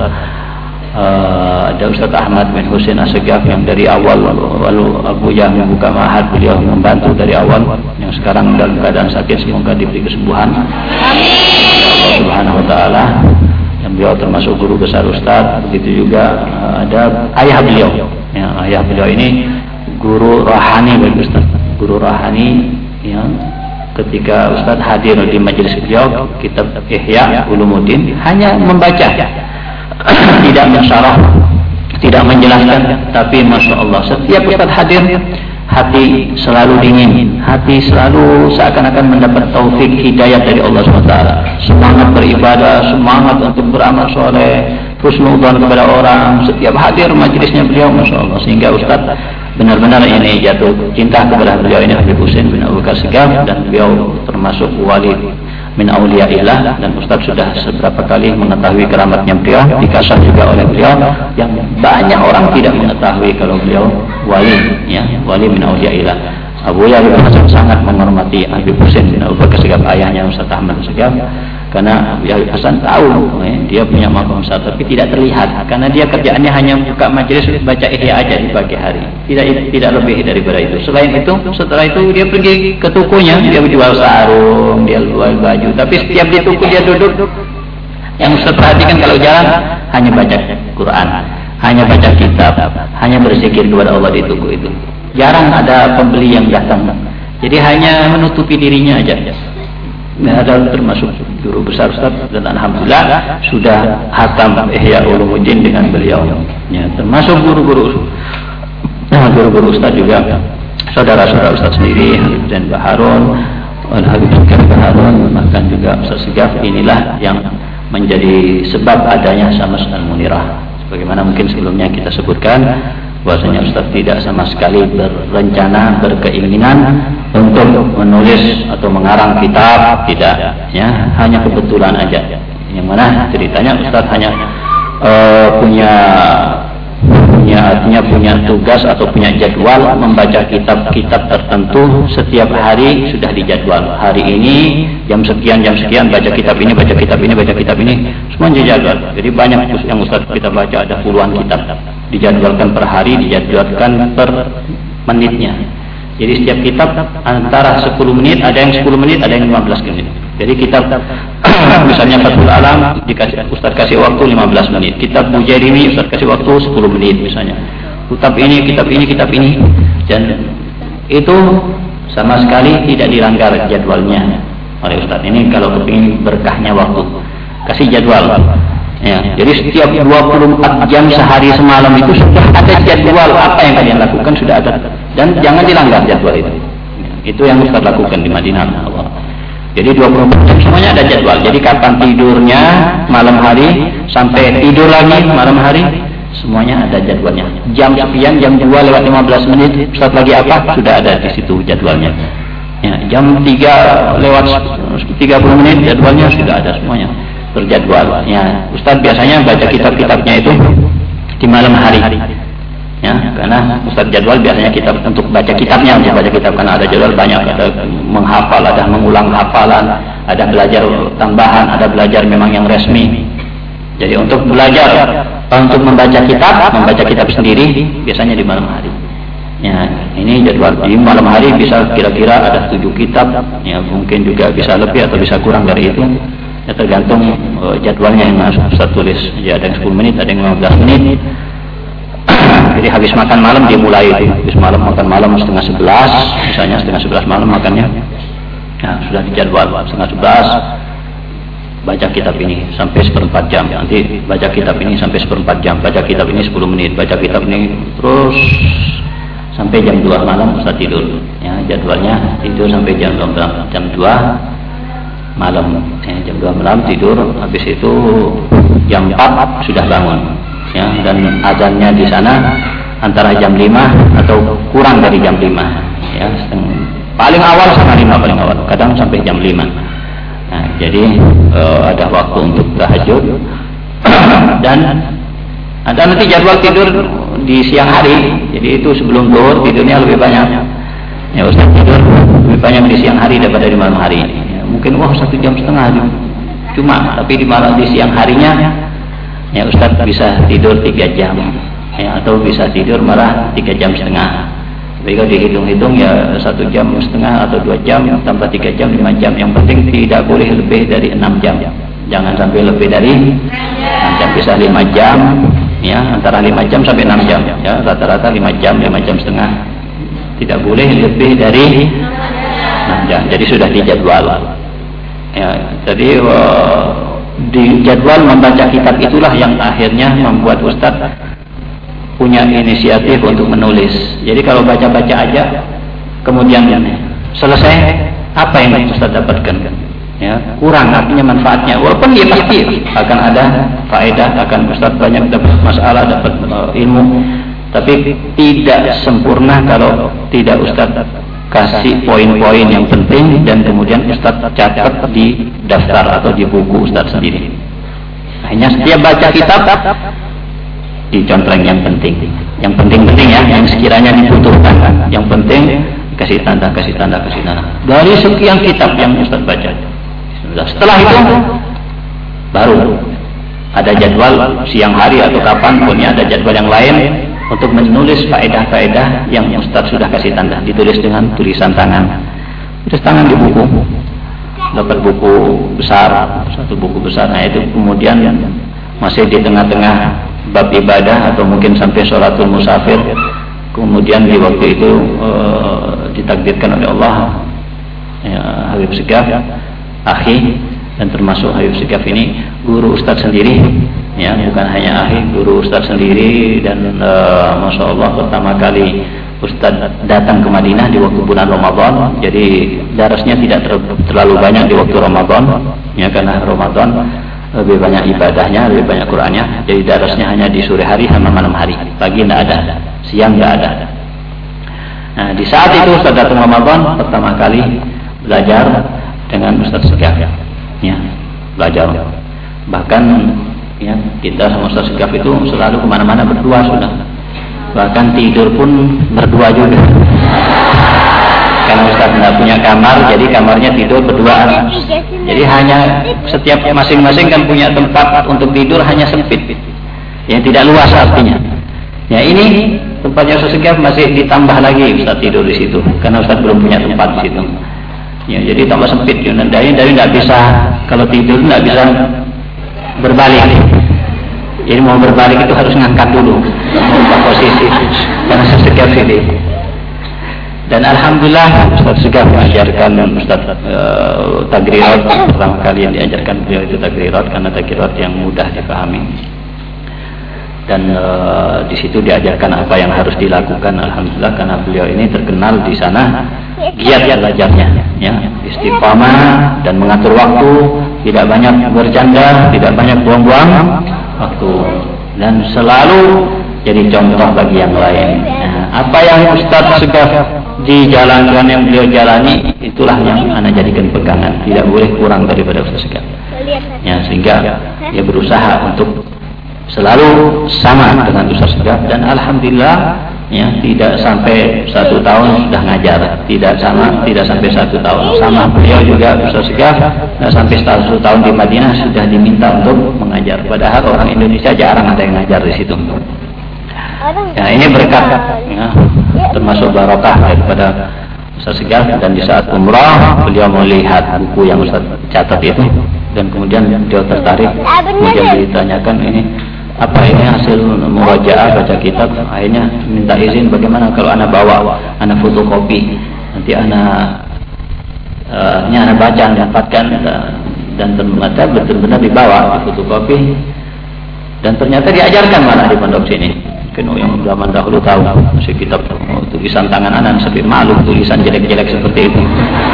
Ustaz Ahmad bin Husain As-Segaf yang dari awal, lalu Abu Yah membuka ma'had, beliau membantu dari awal, yang sekarang dalam keadaan sakit, semoga diberi kesembuhan. Amin. Subhanahu wa ta'ala. Yang beliau termasuk guru besar Ustaz. Begitu juga ada ayah beliau. Ya, ayah beliau ini guru rohani bagi Ustaz. Guru rohani yang ketika Ustaz hadir di majelis beliau, kitab Ihya Ulumuddin, hanya membaca, tidak mensyarah, tidak menjelaskan, tapi Masya Allah setiap Ustaz hadir, hati selalu dingin, hati selalu seakan-akan mendapat taufik hidayah dari Allah SWT. Semangat beribadah, semangat untuk beramal soleh, husnudzon kepada orang. Setiap hadir majelisnya beliau, Masya Allah, sehingga Ustaz benar-benar ini jatuh cinta kepada beliau ini, Habib Husain bin Abu Bakar Segaf, dan beliau termasuk wali min auliyaillah, dan Ustaz sudah seberapa kali mengetahui keramatnya beliau, dikasih juga oleh beliau, yang banyak orang tidak mengetahui kalau beliau wali, ya, wali min auliyaillah. Abu Ya Hasan sangat menghormati Habib Husain bin Abu Bakar Segaf, ayahnya Ustaz Ahmad Segaf, karena Abu Hasan tahu dia punya maqam besar, tapi tidak terlihat karena dia kerjaannya hanya buka majelis baca Ihya aja di pagi hari, tidak lebih daripada itu. Selain itu, setelah itu dia pergi ke tokonya, dia jual sarung, dia jual baju, tapi setiap di toko dia duduk. Yang Ustaz perhatikan kalau jalan hanya baca Quran, hanya baca kitab, hanya berzikir kepada Allah di toko itu. Jarang ada pembeli yang datang, jadi hanya menutupi dirinya aja. Ada termasuk guru besar Ustaz, dan alhamdulillah sudah hatam Ihya Ulumuddin dengan beliau, ya, termasuk guru-guru Ustaz juga, saudara-saudara Ustaz sendiri, Habib Zain Baharun, Habib Zain Baharun, bahkan juga Ustaz Segaf. Inilah yang menjadi sebab adanya Syams Al-Munirah. Sebagaimana mungkin sebelumnya kita sebutkan, bahwasanya Ustaz tidak sama sekali berencana, berkeinginan untuk menulis atau mengarang kitab, tidak, ya, hanya kebetulan aja. Yang mana ceritanya Ustaz hanya punya tugas atau punya jadwal membaca kitab-kitab tertentu setiap hari, sudah dijadwal. Hari ini jam sekian baca kitab ini, baca kitab ini, baca kitab ini, semua dijadwal. Jadi banyak yang Ustaz kita baca, ada puluhan kitab, dijadwalkan per hari, dijadwalkan per menitnya. Jadi setiap kitab antara 10 menit, ada yang 10 menit, ada yang 15 menit. Jadi kitab misalnya Fathul Alam Ustaz kasih waktu 15 menit. Kitab Bujairimi Ustaz kasih waktu 10 menit misalnya. Kitab ini. Dan itu sama sekali tidak dilanggar jadwalnya oleh Ustaz. Ini kalau kepingin berkahnya waktu, kasih jadwal. Ya, jadi setiap 24 jam sehari semalam itu sudah ada jadwal apa yang kalian lakukan, sudah ada, dan jangan dilanggar jadwal itu. Itu yang Ustaz lakukan di Madinah. Allah. Jadi 24 jam semuanya ada jadwal. Jadi kapan tidurnya malam hari sampai tidur lagi malam hari, semuanya ada jadwalnya. Jam sekian, jam 2:15 Ustaz lagi apa, sudah ada di situ jadwalnya. Ya, jam 3:30 jadwalnya sudah ada semuanya. Berjadwal. Ya, Ustaz biasanya baca kitab-kitabnya itu di malam hari. Ya, karena Ustaz jadwal biasanya kitab untuk baca kitabnya, untuk baca kitab, karena ada jadwal banyak, ada menghafal, ada mengulang hafalan, ada belajar tambahan, ada belajar memang yang resmi. Jadi untuk belajar, untuk membaca kitab sendiri biasanya di malam hari. Ya, ini jadwal di malam hari bisa kira-kira ada 7 kitab, ya mungkin juga bisa lebih atau bisa kurang dari itu. Ya, tergantung jadwalnya yang Ustaz tulis. Ya, ada yang 10 menit, ada yang 15 menit. Jadi habis makan malam dimulai itu. Habis makan malam 10:30, misalnya 10:30 malam makannya. Nah, sudah dijadwal 10:30 baca kitab ini sampai 1/4 jam. Nanti baca kitab ini sampai 1/4 jam. Baca kitab ini 10 menit. Baca kitab ini terus sampai jam 2 malam Ustaz tidur. Ya, jadwalnya tidur sampai jam 2 malam. Jam 2 malam tidur, habis itu jam 4 sudah bangun. Ya, dan azannya di sana antara jam 5 atau kurang dari jam 5. Ya, paling awal sama 5 paling awal. Kadang sampai jam 5. Nah, jadi ada waktu untuk tahajud. Dan ada nanti jadwal tidur di siang hari. Jadi itu sebelum zuhur tidurnya lebih banyak. Ya, Ustaz tidur lebih banyak di siang hari daripada di malam hari. Ya, mungkin 1,5 jam cuma, tapi di siang harinya ya Ustaz bisa tidur 3 jam, ya, atau bisa tidur malah 3,5 jam. Jadi kalau dihitung-hitung ya 1,5 jam atau 2 jam tambah 3 jam 5 jam. Yang penting tidak boleh lebih dari 6 jam. Jangan sampai lebih dari 6 jam, bisa 5 jam, ya, antara 5 jam sampai 6 jam. Ya, rata-rata 5 jam 5,5 jam. Tidak boleh lebih dari 6 jam. Jadi sudah dijadwal. Ya, jadi di jadwal membaca kitab itulah yang akhirnya membuat Ustaz punya inisiatif untuk menulis. Jadi kalau baca-baca aja kemudian selesai, apa yang Ustaz dapatkan? Ya, kurang artinya manfaatnya. Walaupun dia pasti akan ada faedah, akan Ustaz banyak dapat masalah, dapat ilmu, tapi tidak sempurna kalau tidak Ustaz kasih poin-poin yang penting dan kemudian Ustaz catat di daftar atau di buku Ustaz sendiri. Hanya setiap baca kitab dicontreng yang penting ya, yang sekiranya dibutuhkan, yang penting kasih tanda. Dari sekian kitab yang Ustaz baca. Setelah itu baru ada jadwal siang hari atau kapan pun ya, ada jadwal yang lain untuk menulis faedah-faedah yang Ustaz sudah kasih tanda, ditulis dengan tulisan tangan. Tulis tangan di buku. Dapat buku besar, satu buku besar. Nah, itu kemudian masih di tengah-tengah bab ibadah atau mungkin sampai sholatul musafir. Kemudian di waktu itu ditakdirkan oleh Allah, ya, Habib Segaf, akhi, dan termasuk Habib Segaf ini guru Ustaz sendiri. Ya, bukan hanya akhi, guru Ustaz sendiri. Dan Masya Allah pertama kali Ustaz datang ke Madinah di waktu bulan Ramadan. Jadi darasnya tidak terlalu banyak di waktu Ramadan, ya, karena Ramadan lebih banyak ibadahnya, lebih banyak Qur'annya. Jadi darasnya hanya di sore hari sama malam hari. Pagi tidak ada, siang tidak ada. Nah, di saat itu Ustaz datang Ramadan pertama kali belajar dengan Ustaz Segaf, ya, belajar. Bahkan ya, kita sama Ustaz Segaf itu selalu kemana-mana berdua sudah. Bahkan tidur pun berdua juga. Karena Ustaz tidak punya kamar, jadi kamarnya tidur berduaan. Jadi hanya setiap masing-masing kan punya tempat untuk tidur hanya sempit, yang tidak luas artinya. Ya ini tempatnya Ustaz Segaf masih ditambah lagi Ustaz tidur di situ, karena Ustaz belum punya tempat di situ. Ya jadi tambah sempit. Dari tidak bisa, kalau tidur tidak bisa berbalik. Jadi mau berbalik itu harus ngangkat dulu, mengubah posisi karena Ustaz Segaf ini. Dan alhamdulillah Ustaz Segaf mengajarkan Ustaz Tagrirat, pertama kali yang diajarkan beliau itu Tagrirat, karena Tagrirat yang mudah dipahami. Dan di situ diajarkan apa yang harus dilakukan. Alhamdulillah karena beliau ini terkenal di sana giat belajarnya, ya, istiqamah dan mengatur waktu, tidak banyak bercanda, tidak banyak buang-buang waktu, dan selalu jadi contoh bagi yang lain. Nah, apa yang Ustaz Segaf dijalankan, yang beliau jalani, itulah yang ana jadikan pegangan, tidak boleh kurang daripada Ustaz Segaf. Ya, sehingga dia berusaha untuk selalu sama dengan Ustaz Segaf, dan alhamdulillah ya, tidak sampai 1 tahun sudah ngajar, tidak sampai 1 tahun sama beliau juga Ustaz Segaf, tidak sampai 1 tahun di Madinah sudah diminta untuk mengajar, padahal orang Indonesia jarang ada yang ngajar di situ. Ya, ini berkat ya, termasuk barokah daripada Ustaz Segaf. Dan di saat umrah beliau melihat buku yang Ustaz catat itu, dan kemudian beliau tertarik, kemudian ditanyakan ini apa ini hasil murajaah baca kitab. Akhirnya minta izin, bagaimana kalau anak bawa, anak fotokopi, nanti anak baca, dapatkan, dan ternyata benar-benar dibawa fotokopi, dan ternyata diajarkan malah di pondok sini. Mungkin yang zaman dahulu tahu masih kitab tulisan tangan anak, sampai malu tulisan jelek-jelek seperti itu.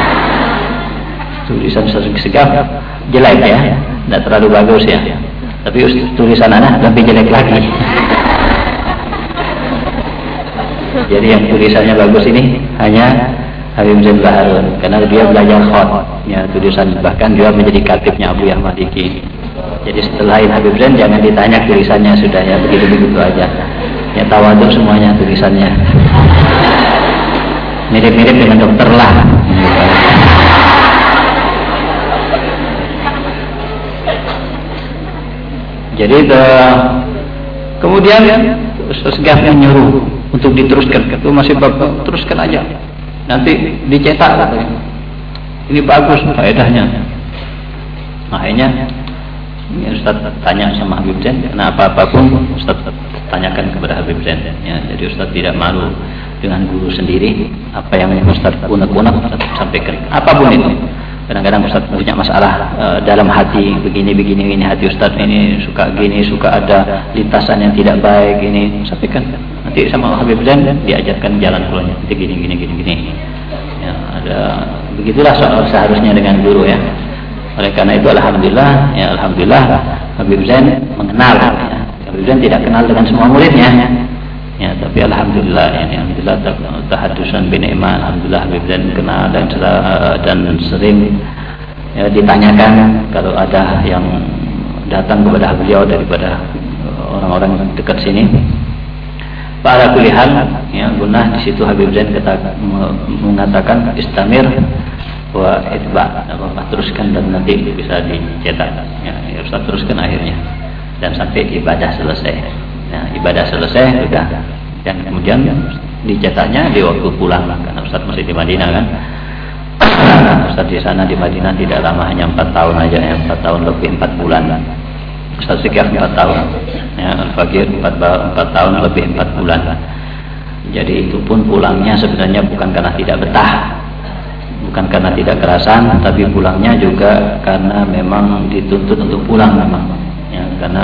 Tulisan Ustaz Segaf jelek ya, tidak terlalu bagus ya. Tapi tulisan anak lebih jelek lagi. Jadi yang tulisannya bagus ini hanya Habib Zain Baharun, karena dia belajar khot, ya, tulisan, bahkan dia menjadi katibnya Abu Ahmad Diki. Jadi setelah Habib Zain jangan ditanya tulisannya, sudah ya begitu-begitu aja. Ya tawadhu semuanya tulisannya. Mirip-mirip dengan dokter lah. Jadi kemudian Ustaz Segaf menyuruh untuk diteruskan, itu masih bagus, teruskan aja, nanti dicetak katanya. Ini bagus faedahnya. Akhirnya Ustaz tanya sama Habib Zain, karena apa-apa pun Ustaz tanyakan kepada Habib Zain. Ya, jadi Ustaz tidak malu dengan guru sendiri, apa yang Ustaz unek-unek Ustaz sampaikan, apapun itu. Kadang-kadang Ustaz punya masalah dalam hati, begini hati Ustaz ini suka gini, suka ada lintasan yang tidak baik, ini sampaikan. Nanti sama Habib Zain diajarkan jalan keluarnya, nanti gini. Ya, ada begitulah soal seharusnya dengan guru ya. Oleh karena itu alhamdulillah Habib Zain mengenal. Ya. Habib Zain tidak kenal dengan semua muridnya. Ya, tapi alhamdulillah tahadusan bin iman, alhamdulillah Habib Zain kenal dan sering ya, ditanyakan kalau ada yang datang kepada beliau daripada orang-orang dekat sini. Para kulihan ya, gunah di situ Habib Zain mengatakan istamir wa itba, teruskan dan nanti bisa dicetak. Ya, Ustaz teruskan akhirnya dan sampai ibadah selesai. Nah, ibadah selesai sudah, dan kemudian dicetaknya di waktu pulang, karena Ustaz masih di Madinah kan. Ustaz di sana di Madinah tidak lama, hanya 4 tahun aja ya, 4 tahun lebih 4 bulan. Ustaz Segaf 4 tahun, ya, Al-Faqir 4 tahun lebih 4 bulan. Jadi itu pun pulangnya sebenarnya bukan karena tidak betah, bukan karena tidak kerasan, tapi pulangnya juga karena memang dituntut untuk pulang memang. Ya, karena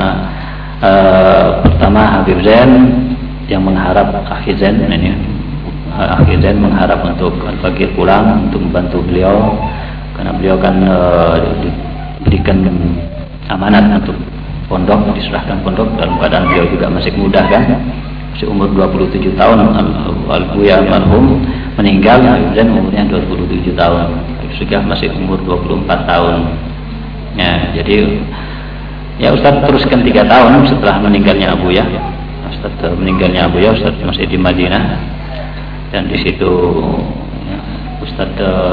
pertama Habib Zain yang mengharap Akhi Zain ini, Akhi Zain mengharap untuk Al-Faqir pulang untuk membantu beliau, karena beliau kan diberikan amanat untuk pondok, diserahkan pondok dalam keadaan beliau juga masih muda kan, masih umur 27 tahun. Al-Buya almarhum meninggal dan umurnya 27 tahun, sudah masih umur 24 tahun. Ya, jadi ya Ustaz teruskan 3 tahun setelah meninggalnya Abuya. Meninggalnya Abuya, Ustaz masih di Madinah, dan di situ ya, Ustaz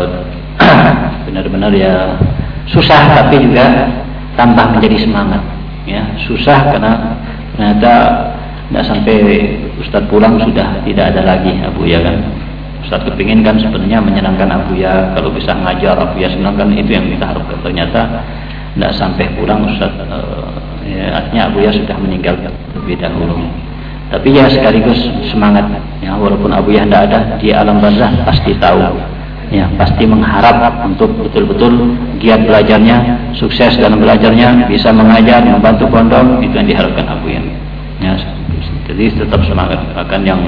benar-benar ya susah, tapi juga tambah menjadi semangat. Ya, susah karena ternyata tidak sampai Ustaz pulang sudah tidak ada lagi Abuya kan. Ustaz kepingin kan sebenarnya menyenangkan Abuya, kalau bisa ngajar Abuya senang kan, itu yang kita harapkan. Ternyata tidak sampai pulang Ustaz, ya, artinya Abuya sudah meninggal lebih dahulu. Tapi ya sekaligus semangat. Ya, walaupun Abuya tidak ada di alam barzah, pasti tahu. Ya, pasti mengharap untuk betul-betul giat belajarnya, sukses dalam belajarnya, bisa mengajar, membantu pondok, itu yang diharapkan Abuya. Ya, jadi tetap semangat. Bahkan yang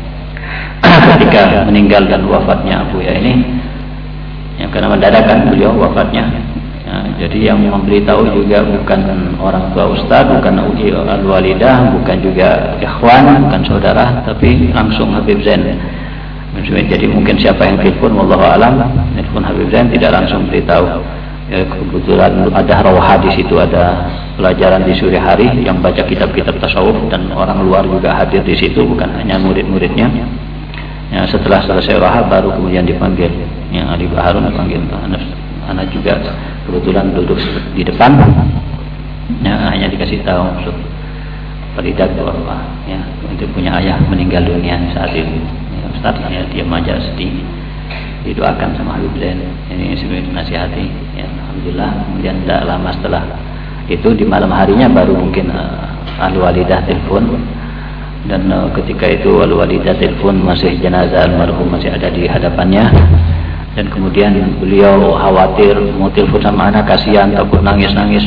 ketika meninggal dan wafatnya Abuya ini, yang karena mendadakan beliau wafatnya, ya, jadi yang memberitahu juga bukan orang tua Ustaz, bukan al-walidah, bukan juga ikhwan, bukan saudara, tapi langsung Habib Zain. Jadi mungkin siapa yang telepon, wallahu alam, telepon Habib Zain tidak langsung beritahu. Ya, kebetulan ada rawha di situ, ada pelajaran di sore hari yang baca kitab-kitab tasawuf, dan orang luar juga hadir di situ, bukan hanya murid-muridnya. Ya, setelah selesai rawha baru kemudian dipanggil. Yang Ali Baharun dipanggil. Anak juga kebetulan duduk di depan. Ya, hanya dikasih tahu Faridat bahwa ya untuk punya ayah meninggal dunia saat ini. Ustaz ya diam aja, sedih, didoakan sama Habib Zain, ini sebenarnya nasihati. Ya, alhamdulillah. Kemudian tidak lama setelah itu di malam harinya baru mungkin al-walidah telepon, dan ketika itu al-walidah telepon masih jenazah almarhum masih ada di hadapannya, dan kemudian beliau khawatir mau telepon sama anak, kasihan, takut nangis.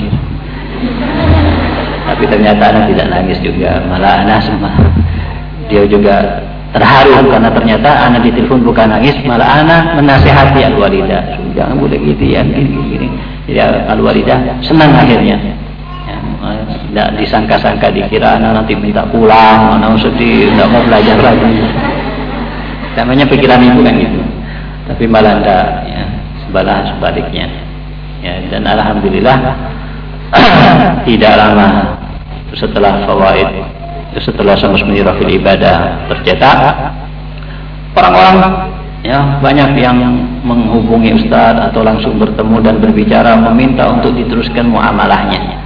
Tapi ternyata anak tidak nangis juga, malah anak sama dia juga terharu karena ternyata anak ditelepon bukan nangis, malah anak menasihati al-walidah, jangan boleh gitu ya, gini. Jadi al-walidah senang akhirnya. Ya, tidak disangka-sangka, dikira anak nanti minta pulang, anak sedih, tidak mau belajar lagi. Namanya pikiran ibu kan gitu. Tapi malah tidak, ya, sebaliknya. Ya, dan alhamdulillah tidak lama setelah fawaid, setelah Syams Munirafil Ibadah tercetak, orang-orang ya banyak yang menghubungi Ustaz atau langsung bertemu dan berbicara meminta untuk diteruskan muamalahnya.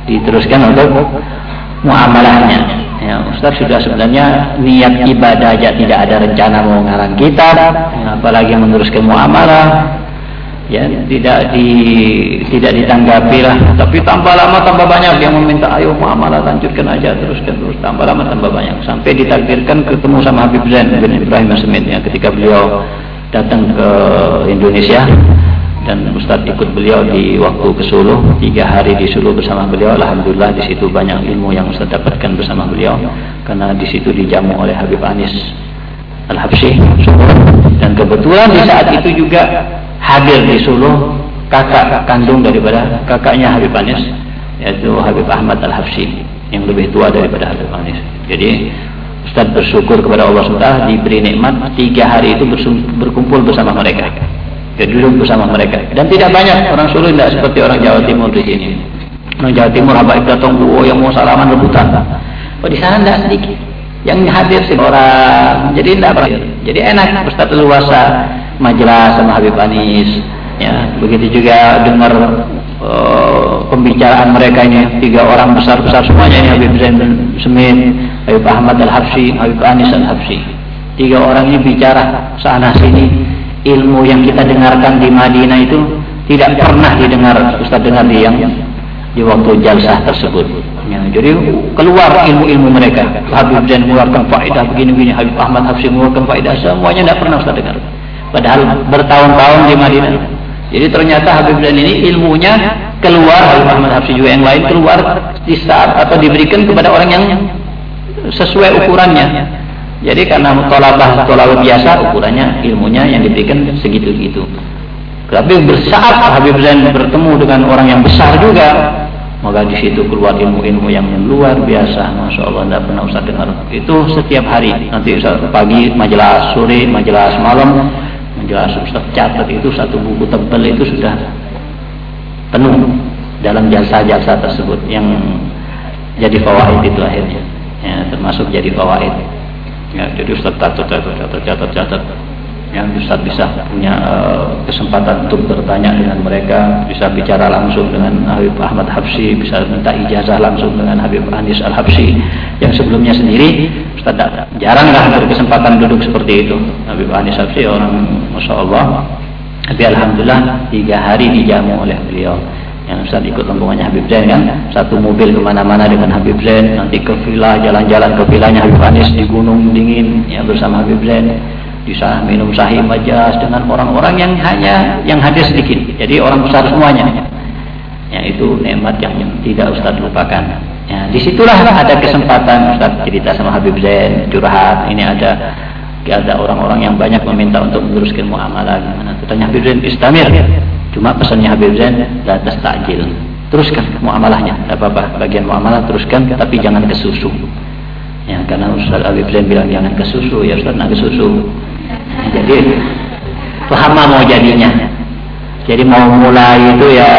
Ya, Ustaz sudah sebenarnya niat ibadah aja tidak ada rencana mau ngarang kitab, ya, apalagi meneruskan muamalah. Ya, tidak ditanggapi lah. Tapi tambah lama tambah banyak yang meminta, ayo muamalah lanjutkan aja, teruskan terus. Tambah lama tambah banyak sampai ditakdirkan ketemu sama Habib Zain bin Ibrahim As-Samit ya, ketika beliau datang ke Indonesia, dan Ustaz ikut beliau di waktu ke Solo, 3 hari di Solo bersama beliau. Alhamdulillah di situ banyak ilmu yang Ustaz dapatkan bersama beliau, karena di situ dijamu oleh Habib Anis Al-Habsyi. Dan kebetulan di saat itu juga hadir di Solo kakak kandung daripada kakaknya Habib Anis, yaitu Habib Ahmad Al-Habsyi, yang lebih tua daripada Habib Anis. Jadi Ustaz bersyukur kepada Allah SWT diberi nikmat 3 hari itu berkumpul bersama mereka, duduk bersama mereka. Dan tidak banyak orang Solo, tidak seperti orang Jawa Timur di sini. Orang Jawa Timur habaib datang, yang mau salaman rebutan. Di sana tidak sedikit yang hadir orang, jadi tidak banyak. Jadi enak, Ustaz leluasa majelis sama Habib Anis, ya. Begitu juga dengar pembicaraan mereka ini, 3 orang besar-besar semuanya ini, Habib Zain bin Semit, Habib Ahmad Al-Habsyi, Habib Anis Al-Habsyi. 3 orang ini bicara sana sini, ilmu yang kita dengarkan di Madinah itu tidak pernah didengar Ustaz dengar di waktu jalsah tersebut. Ya, jadi keluar ilmu-ilmu mereka. Habib Zain mengeluarkan faedah begini-begini, Habib Ahmad Habsyi mengeluarkan faedah, semuanya tidak pernah Ustaz dengar. Padahal bertahun-tahun di Madinah. Jadi ternyata Habib Zain ini ilmunya keluar, Habib Ahmad Habsyi juga yang lain keluar di saat atau diberikan kepada orang yang sesuai ukurannya. Jadi karena tolabah biasa, ukurannya ilmunya yang diberikan segitu-gitu. Tapi bersaat Habib Zain bertemu dengan orang yang besar juga, Semoga di situ keluar ilmu-ilmu yang luar biasa. Masya Allah, tidak pernah Ustaz dengar. Itu setiap hari. Nanti pagi majelis, sore majelis, malam majelis. Ustaz catat itu satu buku tebal itu sudah penuh dalam jasa-jasa tersebut yang jadi fawaid itu akhirnya. Ya, termasuk jadi fawaid. Ya, jadi Ustaz catat. Yang Ustaz bisa punya kesempatan untuk bertanya dengan mereka, bisa bicara langsung dengan Habib Ahmad Habsyi, bisa minta ijazah langsung dengan Habib Anis Al-Habsyi yang sebelumnya sendiri Ustaz jarang lah berkesempatan duduk seperti itu. Habib Anis Habsyi orang Masya Allah, tapi Alhamdulillah 3 hari dijamu oleh beliau. Yang Ustaz ikut rombongannya Habib Zain kan, satu mobil kemana-mana dengan Habib Zain, nanti ke villa, jalan-jalan ke villanya Habib Anis di gunung dingin ya bersama Habib Zain. Bisa minum sahih majas dengan orang-orang yang hanya yang hadir sedikit, jadi orang besar semuanya. Ya, itu nikmat yang tidak Ustaz lupakan. Ya, disitulah ada kesempatan Ustaz cerita sama Habib Zain, curhat. Ini ada orang-orang yang banyak meminta untuk meneruskan muamalah. Gimana? Tanya Habib Zain, istamir. Cuma pesannya Habib Zain, la tastajil. Teruskan muamalahnya, tidak apa-apa. Bagian muamalah teruskan, tapi jangan ke susu. Ya, karena Ustaz Habib Zain bilang jangan ke susu, ya Ustaz nak ke susu. Jadi lama mau jadinya. Jadi mau mulai itu ya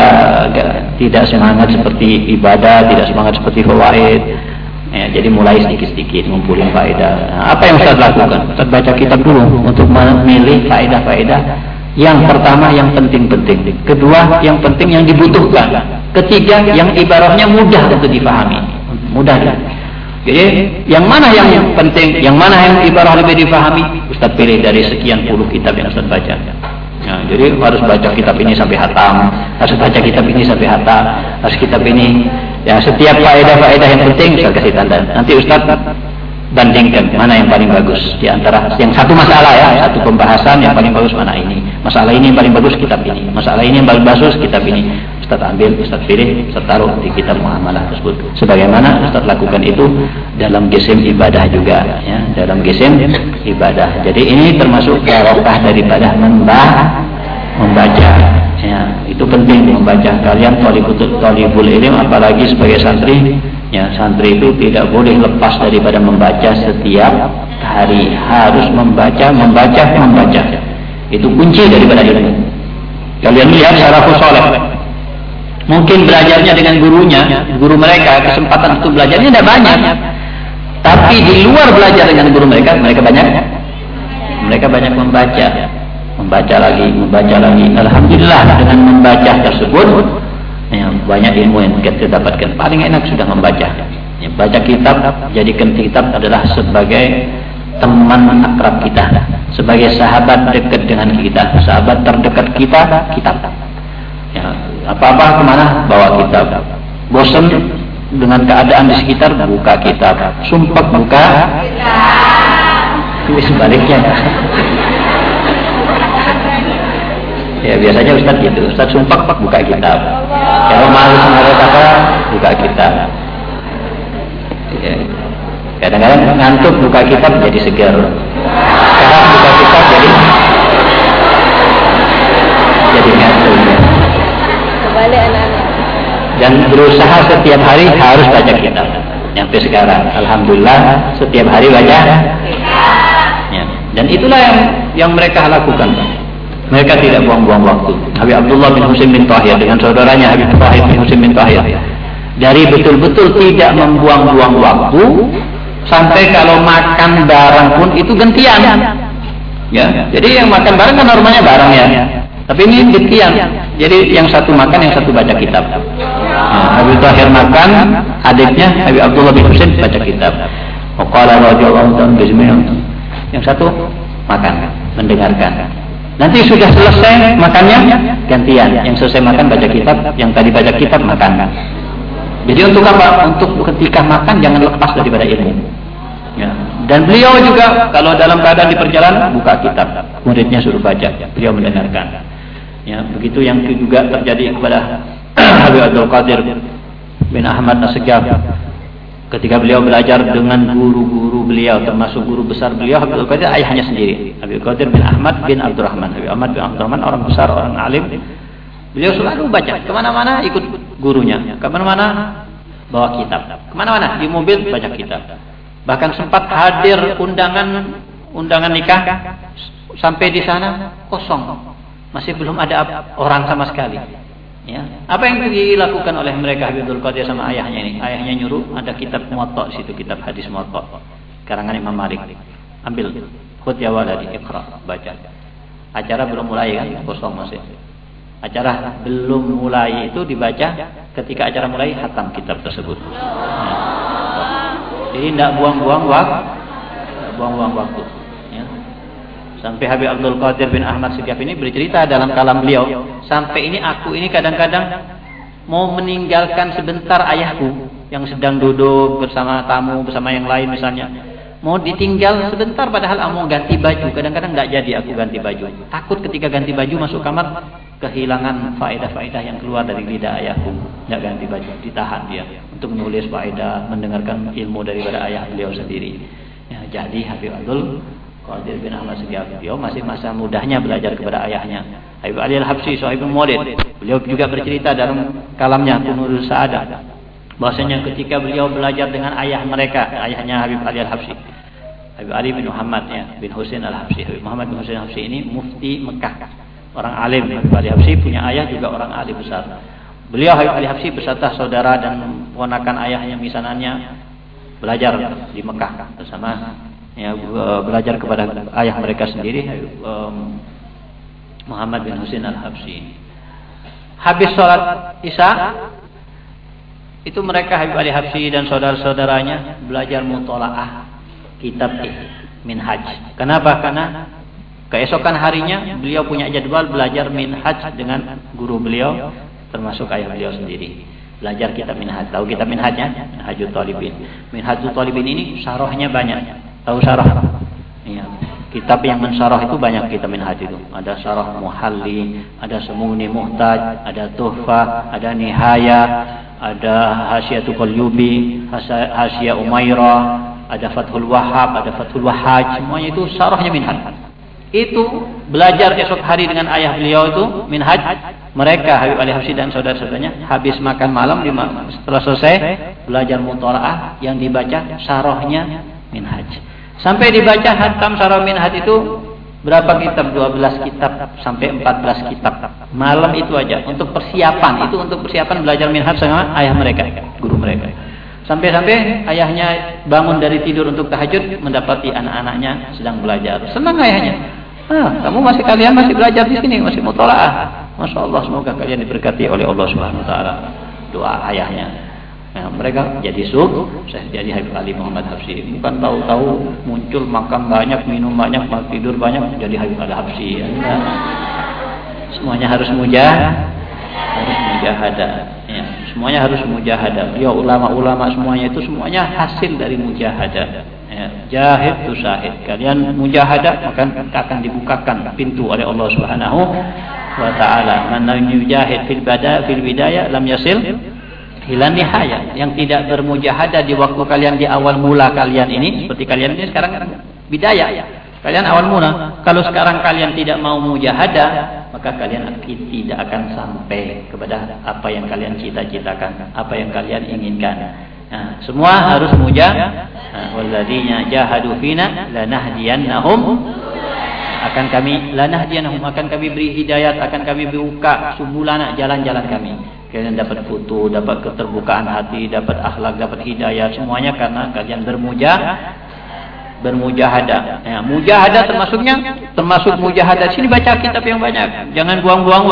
tidak semangat seperti ibadah, tidak semangat seperti fawaid. Ya, jadi mulai sedikit-sedikit ngumpulin faedah. Nah, apa yang Ustaz lakukan? Ustaz baca kitab dulu untuk memilih faedah-faedah. Yang pertama yang penting-penting, kedua yang penting yang dibutuhkan, ketiga yang ibaratnya mudah untuk dipahami, mudah. Jadi yang mana yang penting, yang mana yang ibarat lebih dipahami, Ustaz pilih dari sekian puluh kitab yang Ustaz baca. Ya, jadi harus baca kitab ini sampai hatam, harus baca kitab ini sampai hatam, harus kitab ini. Ya, setiap faedah-faedah yang penting Ustaz kasih tanda. Nanti Ustaz bandingkan mana yang paling bagus di antara yang satu masalah ya, satu pembahasan yang paling bagus mana ini. Masalah ini yang paling bagus kitab ini. Masalah ini yang paling bagus kitab ini. Ustaz ambil, Ustaz pilih, Ustaz taruh di kitab muamalah tersebut. Sebagaimana Ustaz lakukan itu dalam gesim ibadah juga ya, dalam gesim ibadah. Jadi ini termasuk barokah daripada membaca. Ya, itu penting membaca. Kalian thalibul ilm apalagi sebagai santri. Ya, santri itu tidak boleh lepas daripada membaca setiap hari. Harus membaca. Itu kunci daripada ilmu. Kalian lihat salafus saleh. Mungkin belajarnya dengan gurunya, guru mereka, kesempatan untuk belajarnya tidak banyak. Tapi di luar belajar dengan guru mereka banyak membaca. Membaca lagi. Alhamdulillah dengan membaca tersebut ya, banyak ilmu yang kita dapatkan. Paling enak sudah membaca. Ya, baca kitab, jadikan kitab adalah sebagai teman akrab kita, sebagai sahabat dekat dengan kita, sahabat terdekat kita, kitab. Ya, apa-apa kemana bawa kitab. Bosan dengan keadaan di sekitar, buka kitab. Sumpah buka kitab. Sebaliknya. Ya biasanya Ustaz gitu, Ustaz sumpah buka kitab. Kalau malu sama kata buka kitab. Ya. Kadang-kadang ngantuk buka kitab jadi segar. Sekarang buka kitab jadi ngantuk. Kembali anak-anak. Dan berusaha setiap hari harus baca kitab. Sampai sekarang, alhamdulillah setiap hari baca. Ya. Dan itulah yang mereka lakukan. Mereka tidak buang-buang waktu. Habib Abdullah bin Husain bin Tahir dengan saudaranya Habib Tahir bin Husain bin Tahir. Dari betul-betul tidak membuang-buang waktu, sampai kalau makan bareng pun itu gantian. Ya, jadi yang makan bareng kan normalnya bareng ya. Tapi ini gantian. Jadi yang satu makan, yang satu baca kitab. Nah, Habib Tahir makan, adiknya Habib Abdullah bin Husain baca kitab. Qala radhiyallahu anhu, yang satu makan, mendengarkan. Nanti sudah selesai makannya gantian. Yang selesai makan baca kitab, yang tadi baca kitab makan. Jadi untuk apa? Untuk ketika makan jangan lepas daripada ilmu. Ya. Dan beliau juga kalau dalam keadaan di perjalanan buka kitab, muridnya suruh baca, beliau mendengarkan. Ya, begitu yang juga terjadi kepada Habib Abdul Qadir bin Ahmad As-Segaf. Ketika beliau belajar dengan guru-guru beliau, termasuk guru besar beliau, Habib Abdul Qadir ayahnya sendiri, Habib Qadir bin Ahmad bin Abdurrahman. Habib Ahmad bin Abdurrahman orang besar, orang alim. Beliau selalu baca, kemana-mana ikut gurunya. Kemana-mana bawa kitab. Kemana-mana di mobil baca kitab. Bahkan sempat hadir undangan nikah, sampai di sana kosong, masih belum ada orang sama sekali. Ya, apa yang dilakukan oleh mereka Habib Abdul Qadir sama ayahnya ini? Ayahnya nyuruh ada kitab Muwatta di situ, kitab hadis Muwatta karangan Imam Malik. Ambil, khud ya waladi, iqra, baca. Acara belum mulai kan, kosong masih. Acara belum mulai itu dibaca, ketika acara mulai hatam kitab tersebut. Ya. Jadi tidak buang-buang waktu. Ya. Sampai Habib Abdul Qadir bin Ahmad Shihab ini bercerita dalam kalam beliau, sampai ini aku ini kadang-kadang mau meninggalkan sebentar ayahku yang sedang duduk bersama tamu, bersama yang lain misalnya, mau ditinggal sebentar padahal mau ganti baju, kadang-kadang nggak jadi aku ganti baju. Takut ketika ganti baju masuk kamar kehilangan faedah-faedah yang keluar dari lidah ayahku. Nggak ganti baju, ditahan dia untuk menulis faedah, mendengarkan ilmu daripada ayah beliau sendiri. Ya, jadi Habib Abdul Qadir bin Ahmad Shihab beliau masih masa mudahnya belajar kepada ayahnya. Habib Ali Al-Habsyi, Sahibul Maulid, beliau juga bercerita dalam kalamnya Kunuzul Sa'adah, bahwasanya ketika beliau belajar dengan ayah mereka, ayahnya Habib Ali Al-Habsyi, Habib Ali bin Muhammad ya, bin Husain Al-Habsyi. Habib Muhammad bin Husain Al-Habsyi ini mufti Mekah, orang alim. Habib Ali Al-Habsyi punya ayah juga orang alim besar. Beliau Habib Ali Al-Habsyi beserta saudara dan ponakan ayahnya misanannya belajar di Mekah bersama, ya, belajar kepada ayah mereka sendiri, Muhammad bin Husain Al-Habsyi. Habis sholat Isya itu mereka Habib Ali Habsyi dan saudara-saudaranya belajar mutolaah kitab Minhaj. Kenapa? Karena keesokan harinya beliau punya jadwal belajar Minhaj dengan guru beliau, termasuk ayah beliau sendiri. Belajar kitab Minhaj. Tahu kitab Minhajnya? Minhajul Talibin. Minhajul Talibin ini syarahnya banyak. Tahu syarah? Iya. Kitab yang mensyarah itu banyak, kitab Minhaj itu. Ada syarah Muhalli, ada Sumuni Muhtaj, ada Tuhfah, ada Nihaya, ada Hasyiatul Qalyubi, Hasyia Umairah, ada Fathul Wahhab, ada Fathul Wahhaj. Semuanya itu syarahnya Minhaj. Itu belajar esok hari dengan ayah beliau itu Minhaj. Mereka Habib Ali Habsyi dan saudara-saudaranya habis makan malam, setelah selesai belajar mutolaah yang dibaca syarahnya Minhaj. Sampai dibaca hatam syarah Minhaj itu berapa kitab? 12 kitab sampai 14 kitab. Malam itu aja untuk persiapan, itu untuk persiapan belajar Minhaj sama ayah mereka, guru mereka. Sampai-sampai ayahnya bangun dari tidur untuk tahajud, mendapati anak-anaknya sedang belajar. Senang ayahnya. Kamu kalian masih belajar di sini, masih mutolaah. Masya Allah, semoga kalian diberkati oleh Allah Subhanahu Wa Taala. Doa ayahnya. Nah, mereka jadi saya jadi Habib Ali Muhammad Habsyi. Bukan tahu-tahu muncul makan banyak, minum banyak, tidur banyak, jadi Habib Ali Habsyi. Ya. Semuanya harus mujahadah. Ya, semuanya harus mujahadah. Beliau ulama-ulama semuanya itu semuanya hasil dari mujahadah. Ya, jahid tu syahid. Kalian mujahadah maka akan dibukakan pintu oleh Allah Subhanahu wa taala. Man yujahid fil bidayah lam yasil ila nihayah. Yang tidak bermujahadah di waktu kalian di awal mula kalian ini, seperti kalian ini sekarang bidayah. Kalian awal mula. Kalau sekarang kalian tidak mau mujahadah, maka kalian tidak akan sampai kepada apa yang kalian cita-citakan, apa yang kalian inginkan. Nah, semua harus mujahadah. Walladzina jahadu fina lanahdiyannahum, akan kami beri hidayat, akan kami buka subulana, jalan-jalan kami. Kalian dapat foto, dapat keterbukaan hati, dapat akhlak, dapat hidayat, semuanya karena kalian bermujahadah. Ya, mujahadah termasuk mujahadah. Sini baca kitab yang banyak. Jangan buang-buang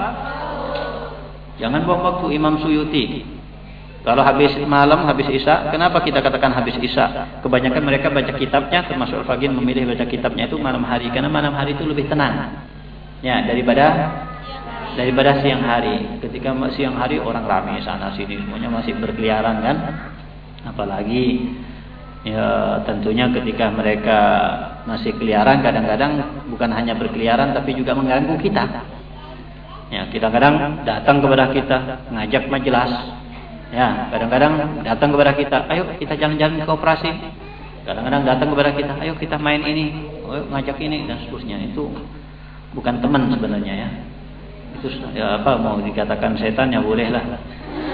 waktu. Imam Suyuti. Kalau habis malam, habis Isya, kenapa kita katakan habis Isya? Kebanyakan mereka baca kitabnya, termasuk Al-Fagin memilih baca kitabnya itu malam hari, karena malam hari itu lebih tenang. Ya, daripada siang hari. Ketika siang hari orang ramai sana sini, semuanya masih berkeliaran kan. Apalagi ya tentunya ketika mereka masih keliaran, kadang-kadang bukan hanya berkeliaran tapi juga mengganggu kita. Ya, kadang-kadang datang kepada kita, ngajak majelis. Ya, kadang-kadang datang kepada kita, ayo kita jalan-jalan ke koperasi. Kadang-kadang datang kepada kita, ayo kita main ini, ayo ngajak ini dan seterusnya. Itu bukan teman sebenarnya ya. Itu ya, mau dikatakan setan ya boleh lah.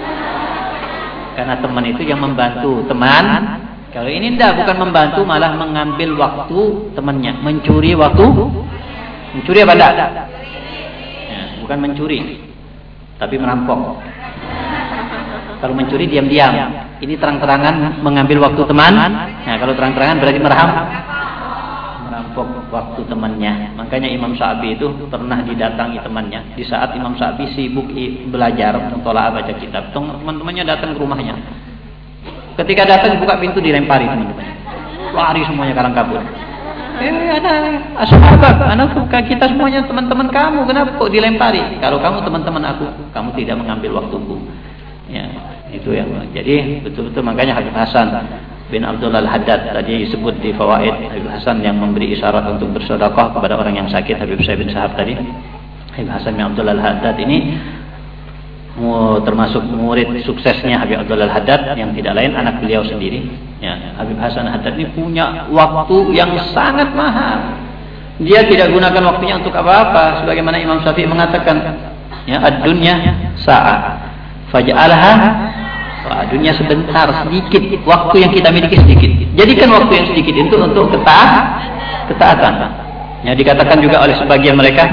Karena teman itu yang membantu teman. Kalau ini enggak, bukan membantu, malah mengambil waktu temannya, mencuri waktu. Mencuri apa enggak? Ya, bukan mencuri, tapi merampok. Kalau mencuri diam-diam, ini terang-terangan mengambil waktu teman. Nah, kalau terang-terangan berarti merampok waktu temannya. Makanya Imam Syafi'i itu pernah didatangi temannya di saat Imam Syafi'i sibuk belajar, mentolaah baca kitab. Teman-temannya datang ke rumahnya. Ketika datang buka pintu dilempari teman-temannya. Lari semuanya kalang kabut. Anak kita semuanya teman-teman kamu, kenapa kok dilempari? Kalau kamu teman-teman aku, kamu tidak mengambil waktuku. Ya, itu yang jadi betul-betul makanya Habib Hasan bin Abdul Al-Haddad tadi disebut di Fawaid, Habib Hasan yang memberi isyarat untuk bersedekah kepada orang yang sakit. Habib Syekh bin Sahab tadi, Habib Hasan bin Abdul Al-Haddad ini termasuk murid suksesnya Habib Abdul Al-Haddad yang tidak lain anak beliau sendiri. Ya, Habib Hasan Al-Haddad ini punya waktu yang sangat mahal. Dia tidak gunakan waktunya untuk apa-apa, sebagaimana Imam Syafi'i mengatakan, ya, ad-dunya sa'ah faj'alha, dunia sebentar, sedikit, waktu yang kita miliki sedikit. Jadikan waktu yang sedikit itu untuk ketaatan. Ya, dikatakan juga oleh sebagian mereka,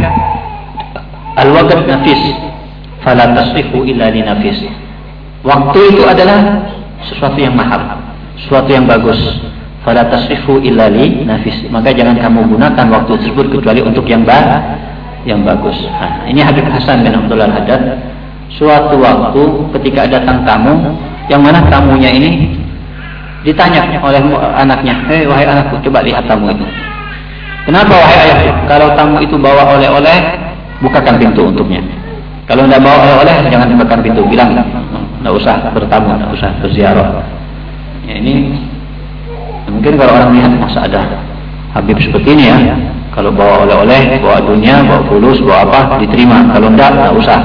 al-waqt nafis, fala tasrifu illa li nafis. Waktu itu adalah sesuatu yang mahal, sesuatu yang bagus. Fala tasrifu illa li nafis. Maka jangan kamu gunakan waktu tersebut kecuali untuk yang bagus. Nah, ini Habib Hasan bin Abdul Al-Haddad. Suatu waktu ketika datang tamu, yang mana tamunya ini ditanya oleh anaknya, wahai anakku, coba lihat tamu itu. Kenapa wahai ayahku? Kalau tamu itu bawa oleh-oleh, bukakan pintu untuknya. Kalau tidak bawa oleh-oleh, jangan bukakan pintu. Bilang, tidak usah bertamu, tidak usah berziarah. Ya, ini mungkin kalau orang lihat, masa ada Habib seperti ini ya. Kalau bawa oleh-oleh, bawa dunia, bawa fulus, bawa apa, diterima. Kalau tidak usah.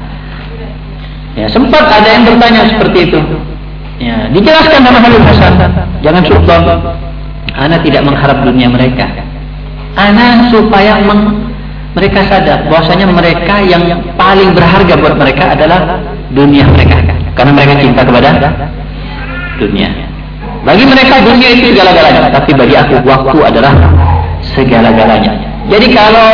Ya, sempat ada yang bertanya seperti itu. Ya, dijelaskan sama Habib Hasan, jangan sultan. Ana tidak mengharap dunia mereka. Ana supaya mereka sadar bahwasanya mereka yang paling berharga buat mereka adalah dunia mereka, karena mereka cinta kepada dunia. Bagi mereka dunia itu segala-galanya, tapi bagi aku waktu adalah segala-galanya. Jadi kalau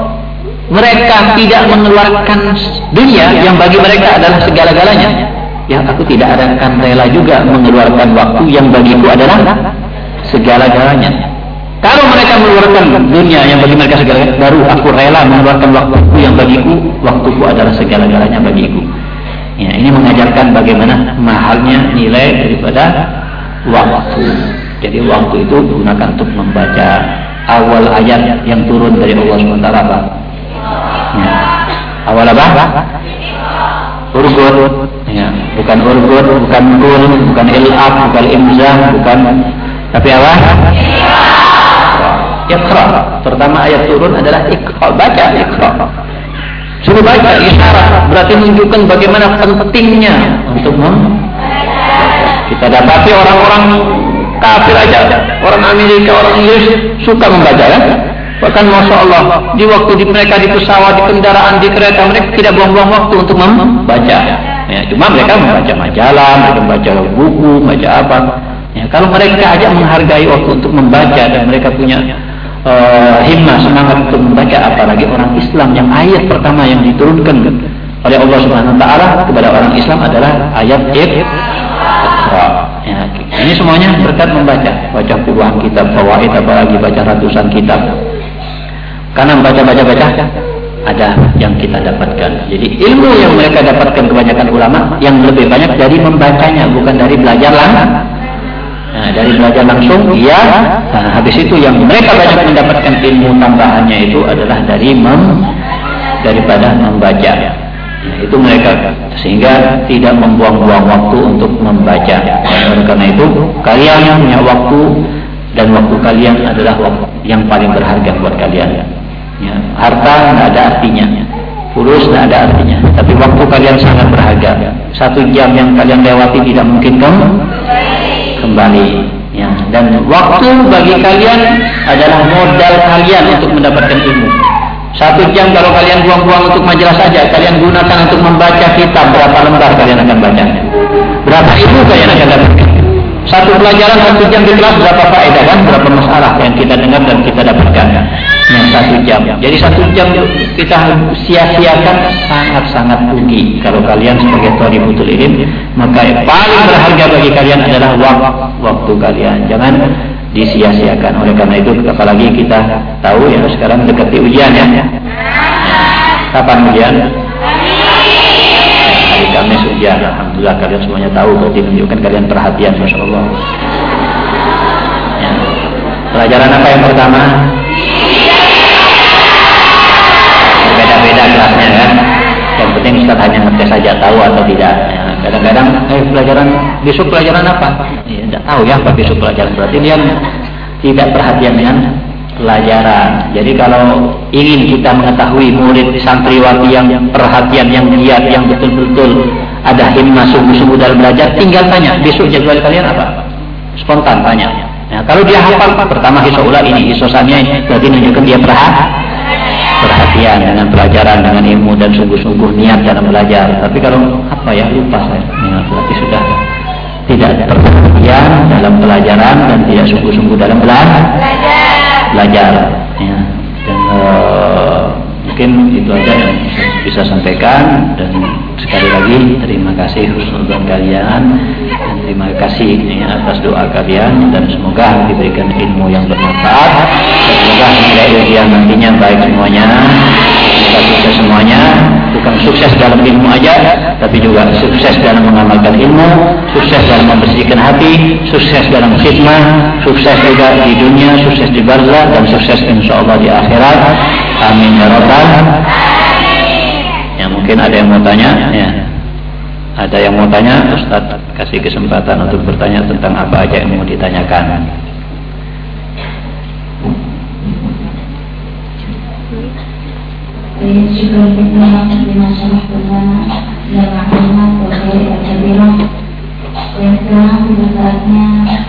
mereka tidak mengeluarkan dunia yang bagi mereka adalah segala-galanya, ya aku tidak akan rela juga mengeluarkan waktu yang bagiku adalah segala-galanya. Kalau mereka mengeluarkan dunia yang bagi mereka segala-galanya, baru aku rela mengeluarkan waktu yang bagiku, waktuku adalah segala-galanya bagiku. Ya, ini mengajarkan bagaimana mahalnya nilai daripada waktu. Jadi waktu itu digunakan untuk membaca awal ayat yang turun dari Allah SWT. Ya. Awal apa? Urgut. Ya. Bukan urgut, bukan kul, bukan ilaf, bukan imzah, bukan. Tapi apa? Iqra. Pertama ayat turun adalah Iqra. Baca Iqra. Suruh baca isyarat. Berarti menunjukkan bagaimana pentingnya untuk kita dapati orang-orang kafir aja, orang Amerika, orang Inggris suka membaca kan? Bahkan Masya Allah, di waktu mereka di pesawat, di kendaraan, di kereta, mereka tidak buang-buang waktu untuk membaca. Ya, cuma mereka membaca majalah, mereka membaca buku, membaca apa. Ya, kalau mereka aja menghargai waktu untuk membaca dan mereka punya himmah, semangat untuk membaca, apalagi orang Islam yang ayat pertama yang diturunkan oleh Allah Subhanahu Wa Taala kepada orang Islam adalah ayat Iqra. Ya, ini semuanya berkat membaca, baca puluhan kitab fawaid, apalagi baca ratusan kitab. Karena baca ada yang kita dapatkan. Jadi ilmu yang mereka dapatkan kebanyakan ulama yang lebih banyak dari membacanya, bukan dari belajar langsung. Nah, dari belajar langsung, ya. Nah, habis itu yang mereka banyak mendapatkan ilmu tambahannya itu adalah daripada membaca. Nah, itu mereka sehingga tidak membuang-buang waktu untuk membaca. Oleh karena itu kalian punya waktu dan waktu kalian adalah waktu yang paling berharga buat kalian. Ya, harta tidak ada artinya, fulus tidak ada artinya, tapi waktu kalian sangat berharga. 1 jam yang kalian lewati tidak mungkin kembali. Ya, dan waktu bagi kalian adalah modal kalian untuk mendapatkan ilmu. 1 jam kalau kalian buang-buang untuk majalah saja, kalian gunakan untuk membaca kitab, berapa lembar kalian akan baca? Berapa ilmu kalian akan dapatkan? Satu pelajaran 1 jam di kelas berapa faedah kan? Berapa masalah yang kita dengar dan kita dapatkan? Yang 1 jam. Jadi 1 jam kita sia-siakan sangat-sangat rugi. Kalau kalian sebagai thalibatul ilm, maka yang paling berharga bagi kalian adalah waktu kalian. Jangan disia-siakan. Oleh karena itu, apalagi kita tahu ya sekarang dekati ujian ya. Kapan ujian? Hari Kamis ujian. Alhamdulillah kalian semuanya tahu. Berarti menunjukkan kalian perhatian, masya Allah. Ya. Pelajaran apa yang pertama? Beda-beda kelasnya kan. Yang penting Ustaz hanya ngetes saja tahu atau tidak. Ya, kadang-kadang pelajaran besok pelajaran apa? Ya, tidak tahu ya apa besok pelajaran. Berarti dia tidak perhatian dengan pelajaran. Jadi kalau ingin kita mengetahui murid santriwati yang perhatian, yang giat, yang betul-betul ada himmah sungguh-sungguh dalam belajar, tinggal tanya besok jadwal kalian apa? Spontan tanya. Nah, kalau dia hafal pertama hisoula ini, hisosannya berarti menunjukkan dia perhatian dengan pelajaran, dengan ilmu dan sungguh-sungguh niat dalam belajar. Tapi kalau apa ya lupa saya, ya, berarti sudah tidak perhatian dalam pelajaran dan tidak sungguh-sungguh dalam belajar. Ya. Dan mungkin itu aja yang bisa sampaikan. Dan sekali lagi terima kasih husnuzon kalian dan terima kasih ya, atas doa kalian, dan semoga diberikan ilmu yang bermanfaat dan semoga nilai ujian nantinya baik semuanya. Semoga sukses semuanya, bukan sukses dalam ilmu aja, tapi juga sukses dalam mengamalkan ilmu, sukses dalam membersihkan hati, sukses dalam khidmah, sukses juga di dunia, sukses di barzah, dan sukses insyaallah di akhirat. Amin ya rabbal. Ya, mungkin ada yang mau tanya ya. Ada yang mau tanya, Ustaz kasih kesempatan untuk bertanya tentang apa aja yang mau ditanyakan. Syukur kita terima syarah bersama dan maklumat dari Al-Kabirah. Dan sekarang sudah saatnya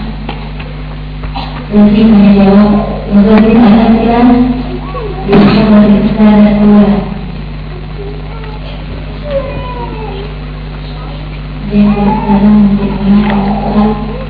Zafi menjawab. Zafi Al-Kabirah Bismillah Al-Islam Al-Awal. Dan sekarang menjadi soal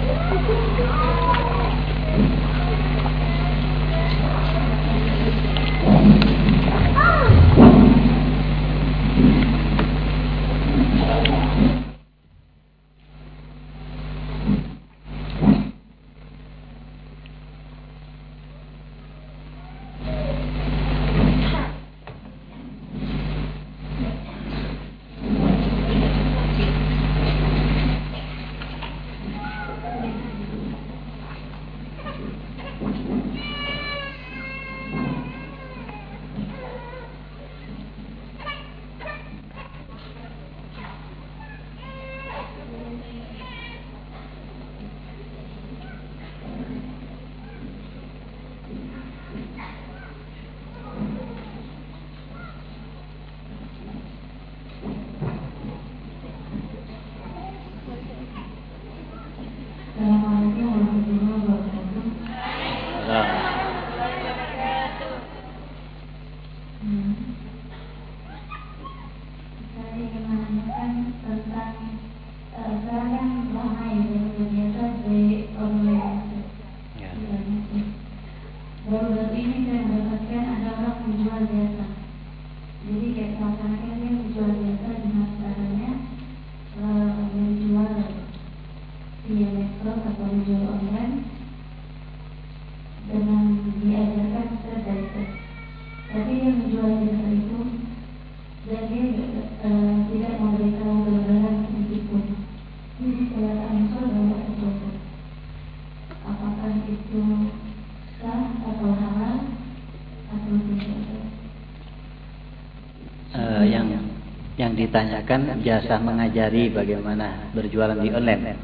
ditanyakan jasa mengajari bagaimana berjualan di online.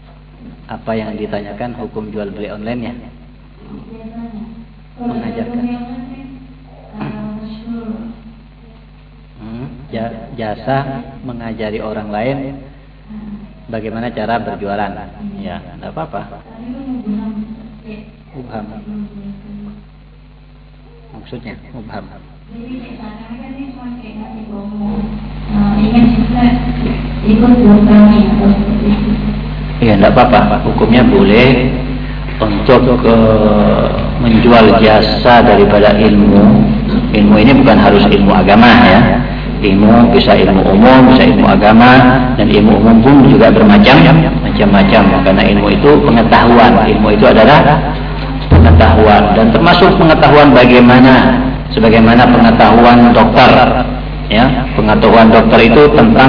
Apa yang ditanyakan hukum jual beli online-nya? Mengajarkan. Jasa mengajari orang lain bagaimana cara berjualan. Ya, enggak apa-apa. Mubham. Maksudnya mubham. ingin juga ikut bertani atau seperti itu. Ya tidak apa-apa, hukumnya boleh untuk menjual jasa daripada ilmu. Ilmu ini bukan harus ilmu agama ya. Ilmu bisa ilmu umum, bisa ilmu agama, dan ilmu umum pun juga bermacam-macam. Karena ilmu itu pengetahuan. Ilmu itu adalah pengetahuan, dan termasuk pengetahuan sebagaimana pengetahuan dokter. Ya, pengetahuan dokter itu tentang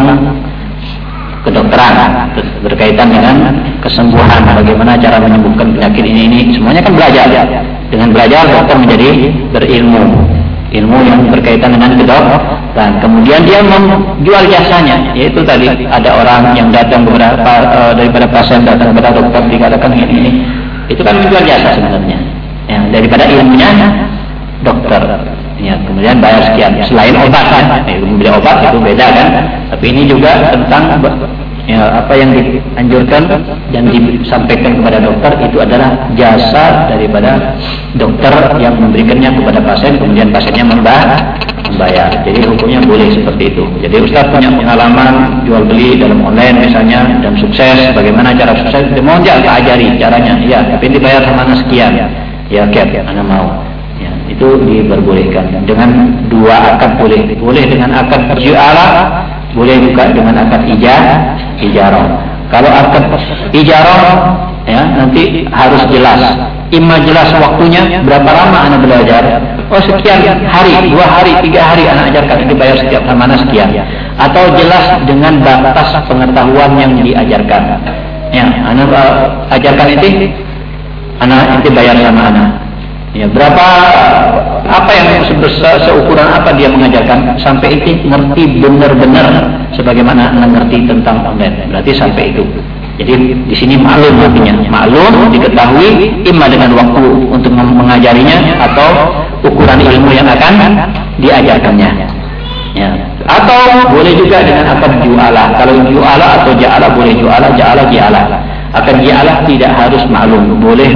kedokteran, berkaitan dengan kesembuhan, bagaimana cara menyembuhkan penyakit ini, semuanya kan belajar. Dengan belajar dokter menjadi berilmu, ilmu yang berkaitan dengan kedokteran. Kemudian dia menjual jasanya, yaitu tadi ada orang yang datang daripada pasien datang kepada dokter dikatakan ini, itu kan menjual jasa sebenarnya. Ya, daripada ilmunya dokter. Ya, kemudian bayar sekian. Selain obat kan, membeli obat itu beda kan. Tapi ini juga tentang ya, apa yang dianjurkan dan disampaikan kepada dokter itu adalah jasa daripada dokter yang memberikannya kepada pasien, kemudian pasiennya membayar. Jadi hukumnya boleh seperti itu. Jadi Ustaz punya pengalaman jual beli dalam online misalnya dan sukses. Bagaimana cara sukses? Mau jangan ajari caranya. Ya, tapi dibayar sama sekian. Ya, Anda mau. Ya, itu diperbolehkan. Dengan dua akad boleh dengan akad jualah, boleh juga dengan akad ijarah. Kalau akad ijarah ya nanti harus jelas. Imma jelas waktunya berapa lama Anda belajar. Oh sekian hari, 2 hari, 3 hari Anda ajarkan, dibayar setiap mana sekian. Atau jelas dengan batas pengetahuan yang diajarkan. Ya, Anda ajarkan itu, Anda bayar sama Anda. Ya, berapa apa yang seukuran apa dia mengajarkan sampai itu ngerti benar-benar sebagaimana Anda ngerti tentang online. Berarti sampai itu. Jadi di sini maklum artinya. Maklum diketahui imma dengan waktu untuk mengajarinya atau ukuran ilmu yang akan diajarkannya. Ya. Atau boleh juga dengan akad jualah. Kalau jualah atau ja'alah boleh jualah, ja'alah. Akad ja'alah tidak harus maklum, boleh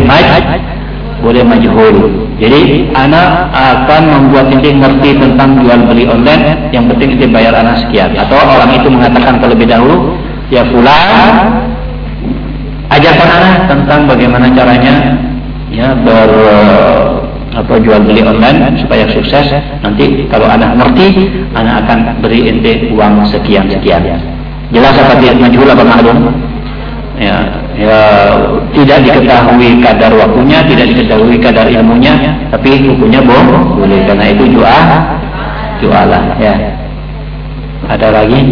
majhul. Jadi anak akan membuat ini ngerti tentang jual beli online, yang penting itu bayar anak sekian. Atau orang itu mengatakan terlebih dahulu, ya fulan, ajarkan anak tentang bagaimana caranya ya jual beli online supaya sukses. Nanti kalau anak ngerti, anak akan beri ente uang sekian. Jelas apa tidak majhul apa maklum? Ya, tidak diketahui kadar waktunya, tidak diketahui kadar ilmunya, tapi hukumnya boleh karena itu jualah ya. Ada lagi?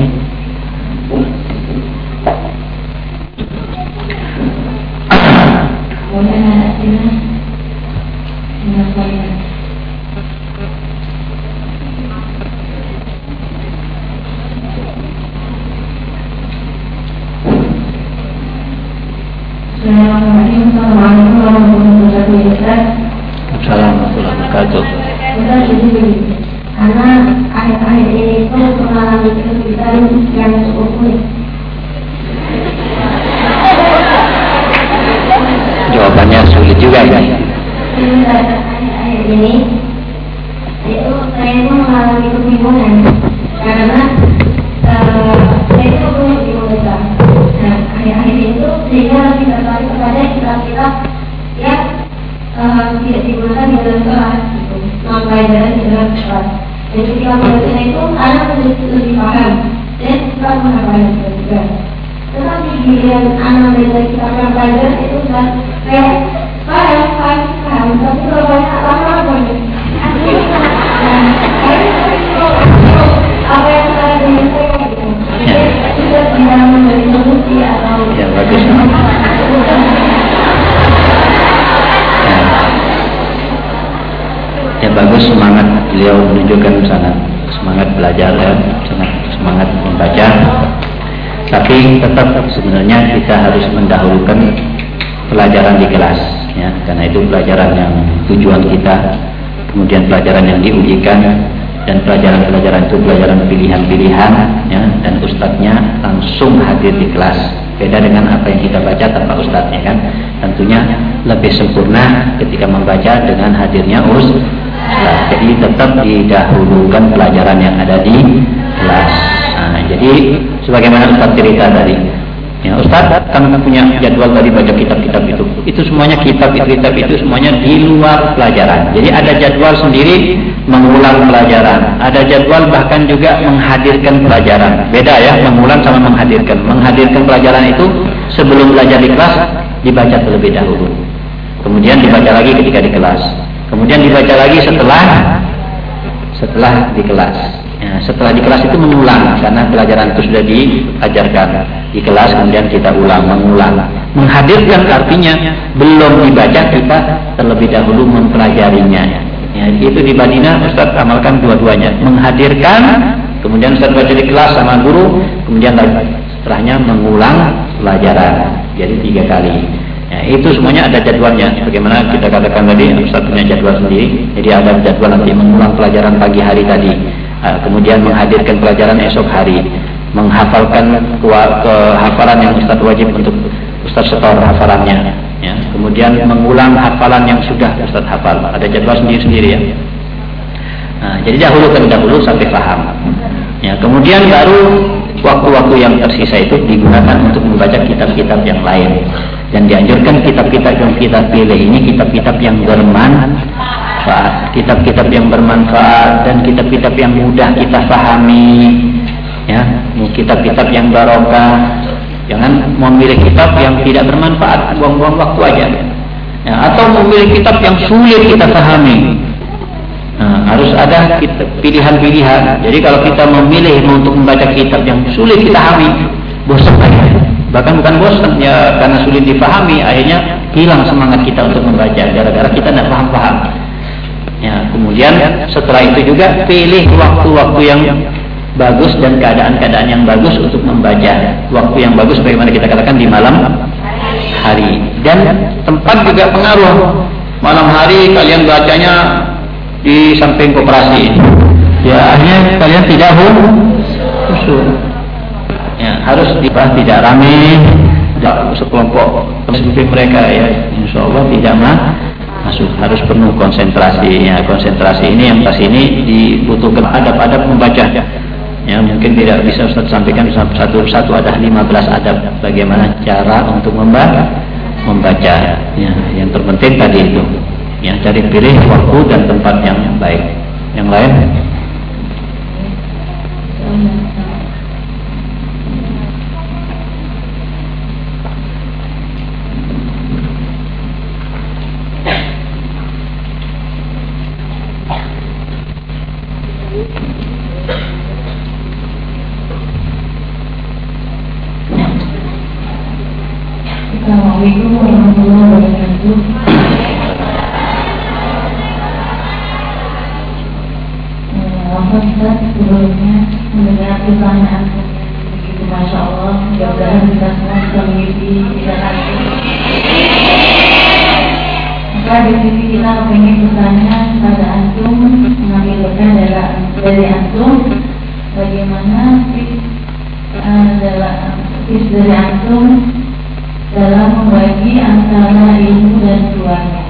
Assalamualaikum warahmatullahi wabarakatuh. Assalamualaikum warahmatullahi wabarakatuh. Karena akhir-akhir ini itu mengalami kesulitan yang cukup unik. Jawabannya sulit juga ya. Akhir-akhir ini itu saya itu mengalami kebingungan karena saya itu punya bingung besar. Nah, akhir-akhir itu sehingga lebih tertarik kepada kitab-kitab yang tidak digunakan di dalam kelas, gitu, pelajaran di dalam kelas. Dan ketika membaca itu, anak lebih paham dan suka menghafal juga. Tetapi giliran anak membaca kitab yang pelajaran itu sudah kayak paham, tapi kalau banyak lama nih. Apa yang saya dengar sudah bisa memberi solusi atau ya bagus. Ya bagus, semangat beliau menunjukkan sangat semangat belajar ya, sangat semangat membaca. Tapi tetap sebenarnya kita harus mendahulukan pelajaran di kelas ya, karena itu pelajaran yang tujuan kita, kemudian pelajaran yang diujikan, dan pelajaran-pelajaran itu pelajaran pilihan-pilihan ya, dan ustadznya langsung hadir di kelas. Beda dengan apa yang kita baca tanpa ustadznya kan. Tentunya lebih sempurna ketika membaca dengan hadirnya ustadz. Jadi tetap didahulukan pelajaran yang ada di kelas. Nah, jadi sebagaimana ustadz cerita tadi Ya, Ustaz, kami punya jadwal tadi baca kitab-kitab itu. Itu semuanya kitab itu semuanya di luar pelajaran. Jadi ada jadwal sendiri mengulang pelajaran. Ada jadwal bahkan juga menghadirkan pelajaran. Beda ya, mengulang sama menghadirkan. Menghadirkan pelajaran itu sebelum belajar di kelas dibaca terlebih dahulu. Kemudian dibaca lagi ketika di kelas. Kemudian dibaca lagi setelah di kelas. Ya, setelah di kelas itu mengulang karena pelajaran itu sudah diajarkan di kelas, kemudian kita mengulang. Menghadirkan artinya belum dibaca, kita terlebih dahulu mempelajarinya. Ya, itu di Madinah Ustaz amalkan dua-duanya. Menghadirkan, kemudian Ustaz baca di kelas sama guru, kemudian setelahnya mengulang pelajaran. Jadi 3 kali. Ya, itu semuanya ada jadwalnya. Bagaimana kita katakan tadi, Ustaz punya jadwal sendiri. Jadi ada jadwal nanti mengulang pelajaran pagi hari tadi. Kemudian menghadirkan pelajaran esok hari, menghafalkan hafalan yang Ustaz wajib untuk Ustaz setor hafalannya, ya. Kemudian mengulang hafalan yang sudah Ustaz hafal. Ada jadwal sendiri-sendiri ya. Jadi dahulu sampai paham. Ya, kemudian baru waktu-waktu yang tersisa itu digunakan untuk membaca kitab-kitab yang lain. Dan dianjurkan kitab-kitab yang kita pilih ini kitab-kitab yang bermanfaat, kitab-kitab yang bermanfaat dan kitab-kitab yang mudah kita pahami, ya, kitab-kitab yang barokah. Jangan memilih kitab yang tidak bermanfaat, buang-buang waktu aja, ya, atau memilih kitab yang sulit kita pahami. Harus ada pilihan-pilihan. Jadi kalau kita memilih untuk membaca kitab yang sulit kita pahami, bosan aja. Bahkan bukan bosan ya, karena sulit dipahami, akhirnya hilang semangat kita untuk membaca gara-gara kita tidak paham-paham. Ya, kemudian setelah itu juga pilih waktu-waktu yang bagus dan keadaan-keadaan yang bagus untuk membaca. Waktu yang bagus bagaimana kita katakan di malam hari, dan tempat juga pengaruh. Malam hari kalian bacanya di samping koperasi, ya akhirnya kalian tidak khusyuk. Ya, harus dibahas tidak ramai, tidak sekelompok seperti mereka ya, insya Allah tidak masuk, harus penuh konsentrasi. Ya, konsentrasi ini yang pas ini dibutuhkan adab-adab membaca. Ya, mungkin tidak bisa Ustaz sampaikan satu-satu, ada 15 adab bagaimana cara untuk membaca. Ya, yang terpenting tadi itu, ya, cari pilih waktu dan tempat yang baik. Yang lain? Assalamualaikum warahmatullahi wabarakatuh. Ustaz, sebelumnya mendengar pertanyaan begitu Masya Allah, mudah-mudahan kita semua bisa mengisi ijazah itu. Maka di sini kita ingin bertanya kepada antum, mengambil berkah dari antum, bagaimana tips dari antum dalam membagi antara ilmu dan keluarga.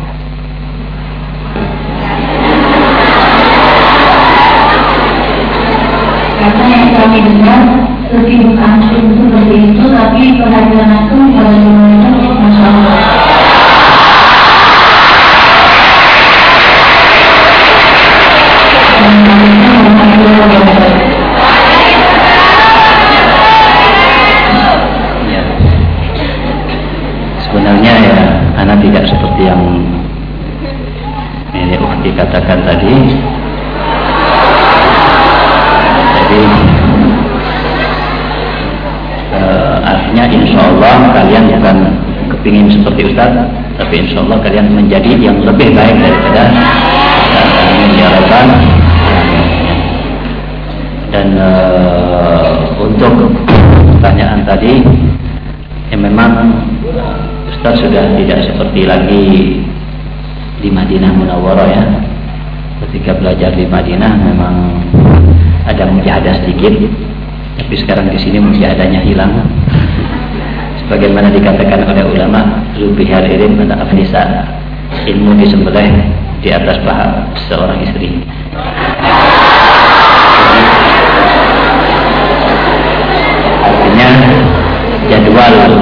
Karena yang kami dengar sesibuk antum seperti itu, tapi perhatian antum pada dunia itu Masya Allah. Sebenarnya ya, anak tidak seperti yang ini Ukti katakan tadi. Jadi artinya insya Allah kalian bukan kepingin seperti Ustaz, tapi insya Allah kalian menjadi yang lebih baik daripada diharapkan. Dan untuk pertanyaan tadi, ya memang Ustaz sudah tidak seperti lagi di Madinah Munawwarah ya. Ketika belajar di Madinah memang ada mujahadah sedikit, tapi sekarang di sini mujahadahnya hilang. Sebagaimana dikatakan oleh ulama, zubihal ilm pada afnisa, ilmu disembelih di atas paha seorang istri. Artinya jadwal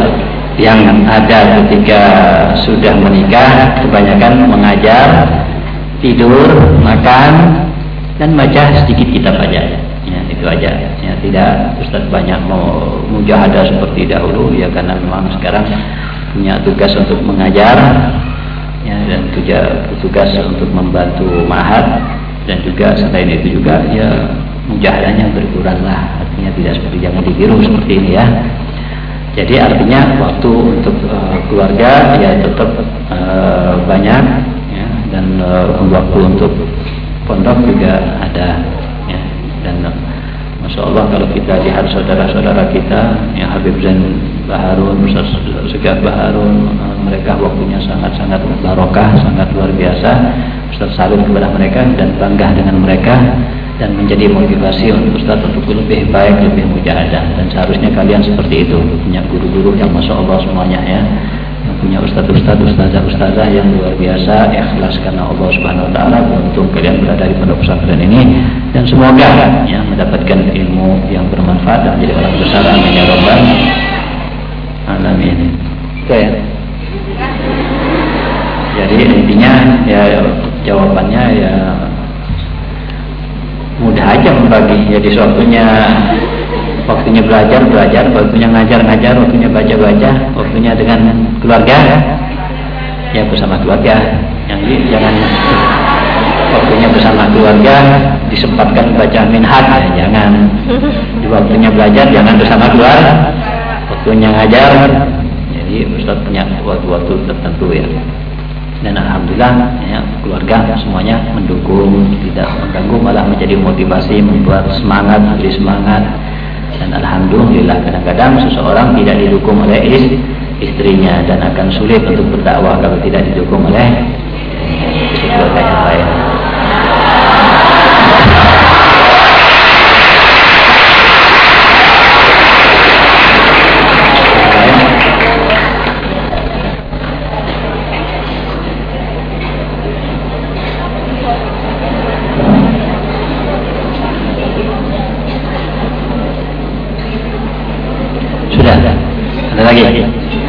yang ada ketika sudah menikah kebanyakan mengajar, tidur, makan, dan baca sedikit kitab aja. Ya, itu aja. Ya, tidak Ustaz banyak mau mujahadah seperti dahulu ya, karena memang sekarang punya tugas untuk mengajar ya, dan tugas untuk membantu ma'had, dan juga selain itu juga ya mujahadahnya berkurang lah. Artinya tidak seperti jangan ditiru seperti ini ya. Jadi artinya waktu untuk keluarga ya tetap banyak ya, dan waktu untuk pondok juga ada ya. Dan Masya Allah kalau kita lihat saudara-saudara kita yang Habib Zain Baharun, Ustaz Segaf Baharun, mereka waktunya sangat-sangat barokah, sangat luar biasa. Ustaz salut kepada mereka dan bangga dengan mereka, dan menjadi motivasi untuk Ustaz untuk lebih baik, lebih mujahadah. Dan seharusnya kalian seperti itu, punya guru-guru yang Masya Allah semuanya ya, yang punya ustazah-ustazah yang luar biasa, ikhlas karena Allah Subhanahu Wa Taala. Untuk kalian berada di pondok pesantren ini, dan semoga ya mendapatkan ilmu yang bermanfaat dan menjadi orang besar. Amin ya Rabbal Alamin. Oke ya. Jadi intinya ya jawabannya ya mudah aja membagi. Jadi waktunya belajar, waktunya ngajar, waktunya baca, waktunya dengan keluarga ya bersama keluarga. Jadi jangan waktunya bersama keluarga disempatkan baca minhaj ya, jangan. Di waktunya belajar jangan bersama keluarga, waktunya ngajar. Jadi Ustaz punya waktu-waktu tertentu ya. Dan alhamdulillah ya, keluarga semuanya mendukung, tidak mengganggu, malah menjadi motivasi, membuat semangat, beri semangat. Dan alhamdulillah kadang-kadang seseorang tidak didukung oleh istrinya, dan akan sulit untuk berdakwah kalau tidak didukung oleh keluarga yang lain. Ada lagi?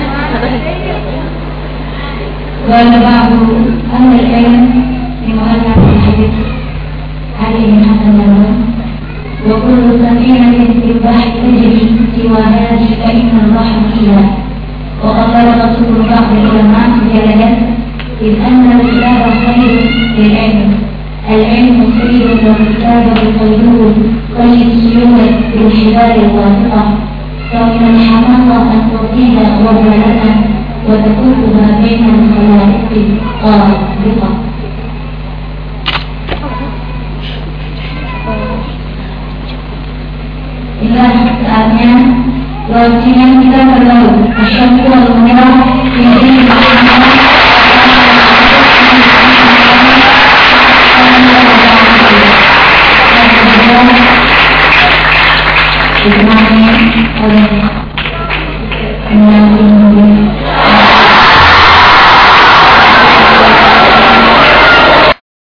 وبعض أهل العلم بمؤلف الحديث عليه حسن وكل سفينة في البحر تجري سوى هذه فإن البحر فيها. وقد قال رسول بعض العلماء جلدا إذ أن الكتاب خير للعلم، العلم خير والكتاب خير قيد السيوف بالحبال الواثقة، فمن الحماقة أن تطيل وبلدها وتكلها بين الخلائق قاطبة. Inilah saatnya kewajiban kita berlalu, asyhadu an la ilaha illallah